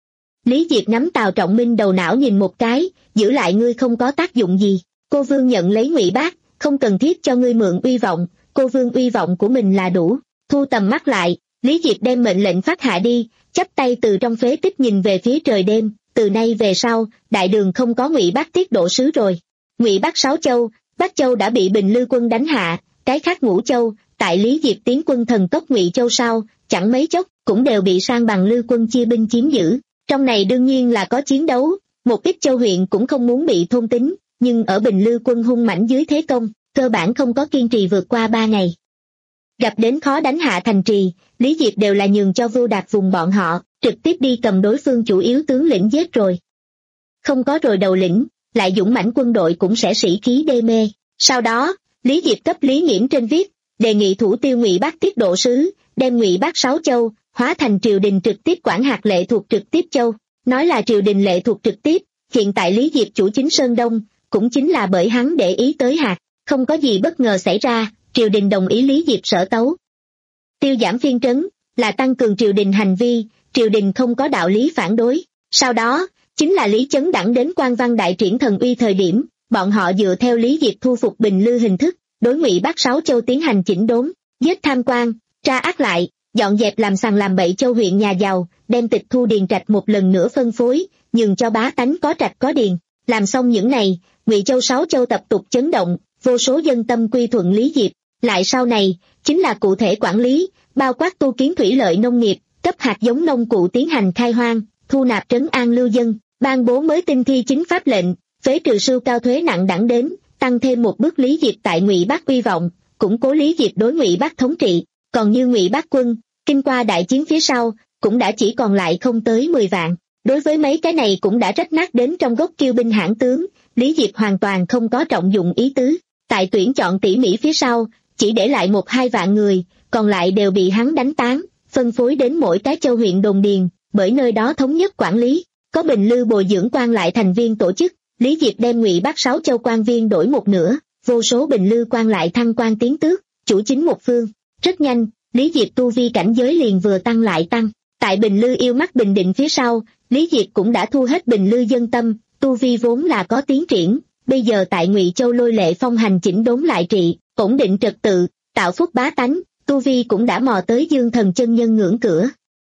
Lý Diệp nắm Tào Trọng Minh đầu não nhìn một cái, giữ lại ngươi không có tác dụng gì, cô Vương nhận lấy Ngụy Bác, không cần thiết cho ngươi mượn uy vọng, cô Vương uy vọng của mình là đủ. Thu tầm mắt lại, Lý Diệp đem mệnh lệnh phát hạ đi, chắp tay từ trong phế tích nhìn về phía trời đêm, từ nay về sau, đại đường không có Ngụy Bác tiết độ sứ rồi. Ngụy Bắc sáu châu, Bắc châu đã bị Bình Lư quân đánh hạ, cái khác ngũ châu, tại Lý Diệp tiến quân thần tốc Ngụy châu sau, chẳng mấy chốc, cũng đều bị Sang Bằng Lư quân chia binh chiếm giữ. Trong này đương nhiên là có chiến đấu, một ít châu huyện cũng không muốn bị thôn tính, nhưng ở Bình Lư quân hung mãnh dưới thế công, cơ bản không có kiên trì vượt qua ba ngày. Gặp đến khó đánh hạ thành trì, Lý Diệp đều là nhường cho Vưu Đạt Vùng bọn họ, trực tiếp đi cầm đối phương chủ yếu tướng lĩnh giết rồi. Không có rồi đầu lĩnh, lại dũng mãnh quân đội cũng sẽ sĩ khí đê mê. Sau đó, Lý Diệp cấp Lý Nghiễm trên viết, đề nghị thủ tiêu Ngụy Bắc tiết độ sứ, đem Ngụy Bắc sáu châu, hóa thành triều đình trực tiếp quản hạt lệ thuộc trực tiếp châu. Nói là triều đình lệ thuộc trực tiếp, hiện tại Lý Diệp chủ chính Sơn Đông, cũng chính là bởi hắn để ý tới hạt, không có gì bất ngờ xảy ra, triều đình đồng ý Lý Diệp sở tấu. Tiêu giảm phiên trấn, là tăng cường triều đình hành vi, triều đình không có đạo lý phản đối. Sau đó, chính là Lý Chấn Đẳng đến Quan Văn đại triển thần uy thời điểm, bọn họ dựa theo Lý Diệp thu phục Bình Lư hình thức, đối Ngụy Bắc sáu châu tiến hành chỉnh đốn, giết tham quan, tra ác lại, dọn dẹp làm sằng làm bậy châu huyện nhà giàu, đem tịch thu điền trạch một lần nữa phân phối, nhường cho bá tánh có trạch có điền. Làm xong những này, Ngụy châu sáu châu tập tục chấn động, vô số dân tâm quy thuận Lý Diệp, lại sau này, chính là cụ thể quản lý, bao quát tu kiến thủy lợi nông nghiệp, cấp hạt giống nông cụ tiến hành khai hoang, thu nạp trấn an lưu dân, ban bố mới tinh thi chính pháp lệnh, phế trừ sưu cao thuế nặng đẳng đến, tăng thêm một bước Lý Diệp tại Ngụy Bắc uy vọng, củng cố Lý Diệp đối Ngụy Bắc thống trị. Còn như Ngụy Bắc quân, kinh qua đại chiến phía sau, cũng đã chỉ còn lại không tới mười vạn. Đối với mấy cái này cũng đã rách nát đến trong gốc kiêu binh hãn tướng, Lý Diệp hoàn toàn không có trọng dụng ý tứ. Tại tuyển chọn tỉ mỉ phía sau, chỉ để lại một hai vạn người, còn lại đều bị hắn đánh tán, phân phối đến mỗi cái châu huyện đồn điền, bởi nơi đó thống nhất quản lý. Có Bình Lư bồi dưỡng quan lại thành viên tổ chức, Lý Diệp đem Ngụy Bắc sáu châu quan viên đổi một nửa, vô số Bình Lư quan lại thăng quan tiến tước, chủ chính một phương. Rất nhanh, Lý Diệp tu vi cảnh giới liền vừa tăng lại tăng. Tại Bình Lư yêu mắt Bình Định phía sau, Lý Diệp cũng đã thu hết Bình Lư dân tâm, tu vi vốn là có tiến triển, bây giờ tại Ngụy Châu lôi lệ phong hành chỉnh đốn lại trị, ổn định trật tự, tạo phúc bá tánh, tu vi cũng đã mò tới Dương Thần chân nhân ngưỡng cửa.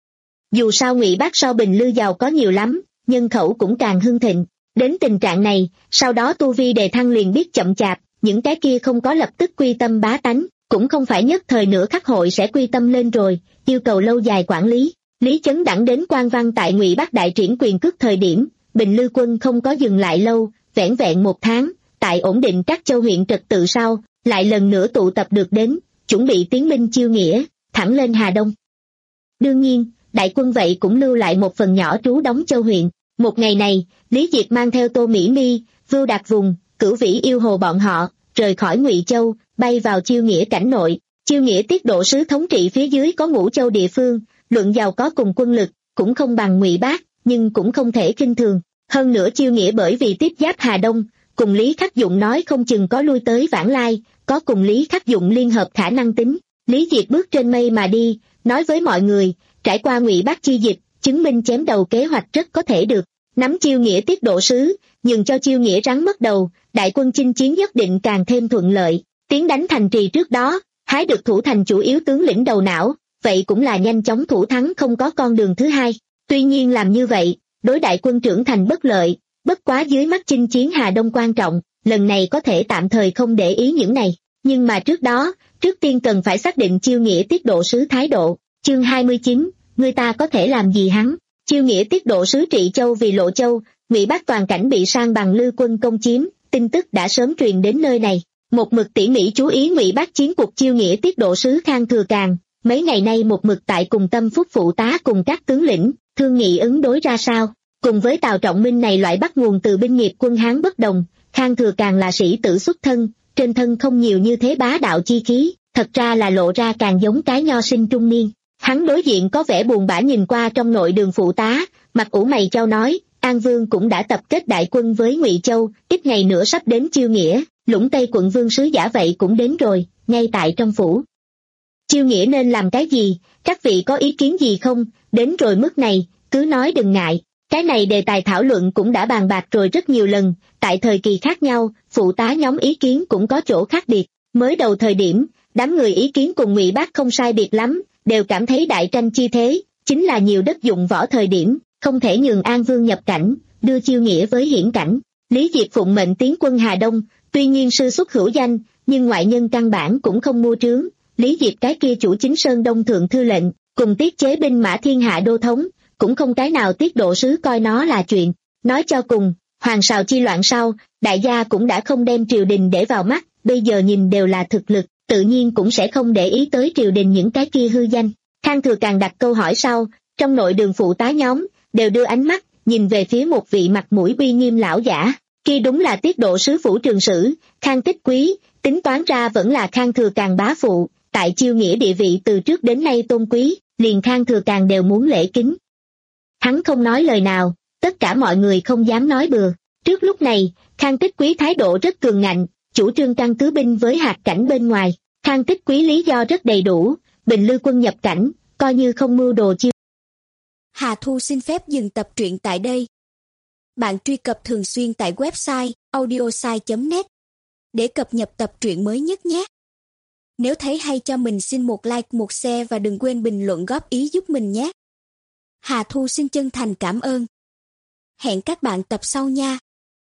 Dù sao Ngụy Bắc so Bình Lư giàu có nhiều lắm, nhân khẩu cũng càng hưng thịnh. Đến tình trạng này, sau đó tu vi đề thăng liền biết chậm chạp, những cái kia không có lập tức quy tâm bá tánh, cũng không phải nhất thời nửa khắc hội sẽ quy tâm lên rồi, yêu cầu lâu dài quản lý. Lý Chấn đẳng đến quan văn tại Ngụy Bắc đại triển quyền cước thời điểm, Bình Lư quân không có dừng lại lâu, vẻn vẹn một tháng, tại ổn định các châu huyện trật tự sau, lại lần nữa tụ tập được đến, chuẩn bị tiến binh chiêu nghĩa, thẳng lên Hà Đông. Đương nhiên, đại quân vậy cũng lưu lại một phần nhỏ trú đóng châu huyện. Một ngày này, Lý Diệp mang theo Tô Mỹ Mi, Vưu Đạt Vùng, Cửu Vĩ Yêu Hồ bọn họ, rời khỏi Ngụy Châu, bay vào Chiêu Nghĩa cảnh nội. Chiêu Nghĩa tiết độ sứ thống trị phía dưới có ngũ châu địa phương, luận giàu có cùng quân lực, cũng không bằng Ngụy Bắc, nhưng cũng không thể khinh thường. Hơn nữa Chiêu Nghĩa bởi vì tiếp giáp Hà Đông, cùng Lý Khắc Dụng nói không chừng có lui tới vãng lai, có cùng Lý Khắc Dụng liên hợp khả năng tính. Lý Diệp bước trên mây mà đi, nói với mọi người, trải qua Ngụy Bắc chi dịch, chứng minh chém đầu kế hoạch rất có thể được. Nắm Chiêu Nghĩa tiết độ sứ, nhường cho Chiêu Nghĩa rắn mất đầu, đại quân chinh chiến nhất định càng thêm thuận lợi. Tiến đánh thành trì trước đó, hái được thủ thành chủ yếu tướng lĩnh đầu não, vậy cũng là nhanh chóng thủ thắng không có con đường thứ hai. Tuy nhiên làm như vậy, đối đại quân trưởng thành bất lợi, bất quá dưới mắt chinh chiến Hà Đông quan trọng, lần này có thể tạm thời không để ý những này. Nhưng mà trước đó, trước tiên cần phải xác định Chiêu Nghĩa tiết độ sứ thái độ. Chương hai mươi chín, người ta có thể làm gì hắn? Chiêu Nghĩa tiết độ sứ Trị Châu vì Lộ Châu, Ngụy Bắc toàn cảnh bị sang bằng Lư quân công chiếm, tin tức đã sớm truyền đến nơi này. Một mực tỉ mỉ chú ý Ngụy Bắc chiến cuộc Chiêu Nghĩa tiết độ sứ Khang Thừa Càn, mấy ngày nay một mực tại cùng Tâm Phúc phụ tá cùng các tướng lĩnh, thương nghị ứng đối ra sao. Cùng với Tào Trọng Minh này loại bắt nguồn từ binh nghiệp quân Hán bất đồng, Khang Thừa Càn là sĩ tử xuất thân, trên thân không nhiều như thế bá đạo chi khí, thật ra là lộ ra càng giống cái nho sinh trung niên. Hắn đối diện có vẻ buồn bã nhìn qua trong nội đường phụ tá, mặt ủ mày chau nói, An Vương cũng đã tập kết đại quân với Ngụy Châu, ít ngày nữa sắp đến Chiêu Nghĩa, Lũng Tây quận vương sứ giả vậy cũng đến rồi, ngay tại trong phủ. Chiêu Nghĩa nên làm cái gì, các vị có ý kiến gì không, đến rồi mức này, cứ nói đừng ngại. Cái này đề tài thảo luận cũng đã bàn bạc rồi rất nhiều lần, tại thời kỳ khác nhau, phụ tá nhóm ý kiến cũng có chỗ khác biệt. Mới đầu thời điểm, đám người ý kiến cùng Ngụy Bắc không sai biệt lắm, đều cảm thấy đại tranh chi thế, chính là nhiều đất dụng võ thời điểm, không thể nhường An Vương nhập cảnh, đưa Chiêu Nghĩa với hiển cảnh. Lý Diệp phụng mệnh tiến quân Hà Đông, tuy nhiên sư xuất hữu danh, nhưng ngoại nhân căn bản cũng không mua trướng. Lý Diệp cái kia chủ chính Sơn Đông thượng thư lệnh, cùng tiết chế binh mã thiên hạ đô thống, cũng không cái nào tiết độ sứ coi nó là chuyện. Nói cho cùng, hoàng sào chi loạn sau, đại gia cũng đã không đem triều đình để vào mắt, bây giờ nhìn đều là thực lực, tự nhiên cũng sẽ không để ý tới triều đình những cái kia hư danh. Khang Thừa Càn đặt câu hỏi sau, trong nội đường phụ tá nhóm, đều đưa ánh mắt, nhìn về phía một vị mặt mũi uy nghiêm lão giả, kia đúng là tiết độ sứ Phủ Trường Sử, Khang Tích Quý, tính toán ra vẫn là Khang Thừa Càn bá phụ, tại Chiêu Nghĩa địa vị từ trước đến nay tôn quý, liền Khang Thừa Càn đều muốn lễ kính. Hắn không nói lời nào, tất cả mọi người không dám nói bừa. Trước lúc này, Khang Tích Quý thái độ rất cường ngạnh, chủ trương căn cứ binh với hạt cảnh bên ngoài. Khang Tích Quý lý do rất đầy đủ, Bình Lư quân nhập cảnh, coi như không mưu đồ chiêu. Hà Thu xin phép dừng tập truyện tại đây. Bạn truy cập thường xuyên tại website audiosai chấm net để cập nhật tập truyện mới nhất nhé. Nếu thấy hay cho mình xin một like, một share và đừng quên bình luận góp ý giúp mình nhé. Hà Thu xin chân thành cảm ơn. Hẹn các bạn tập sau nha.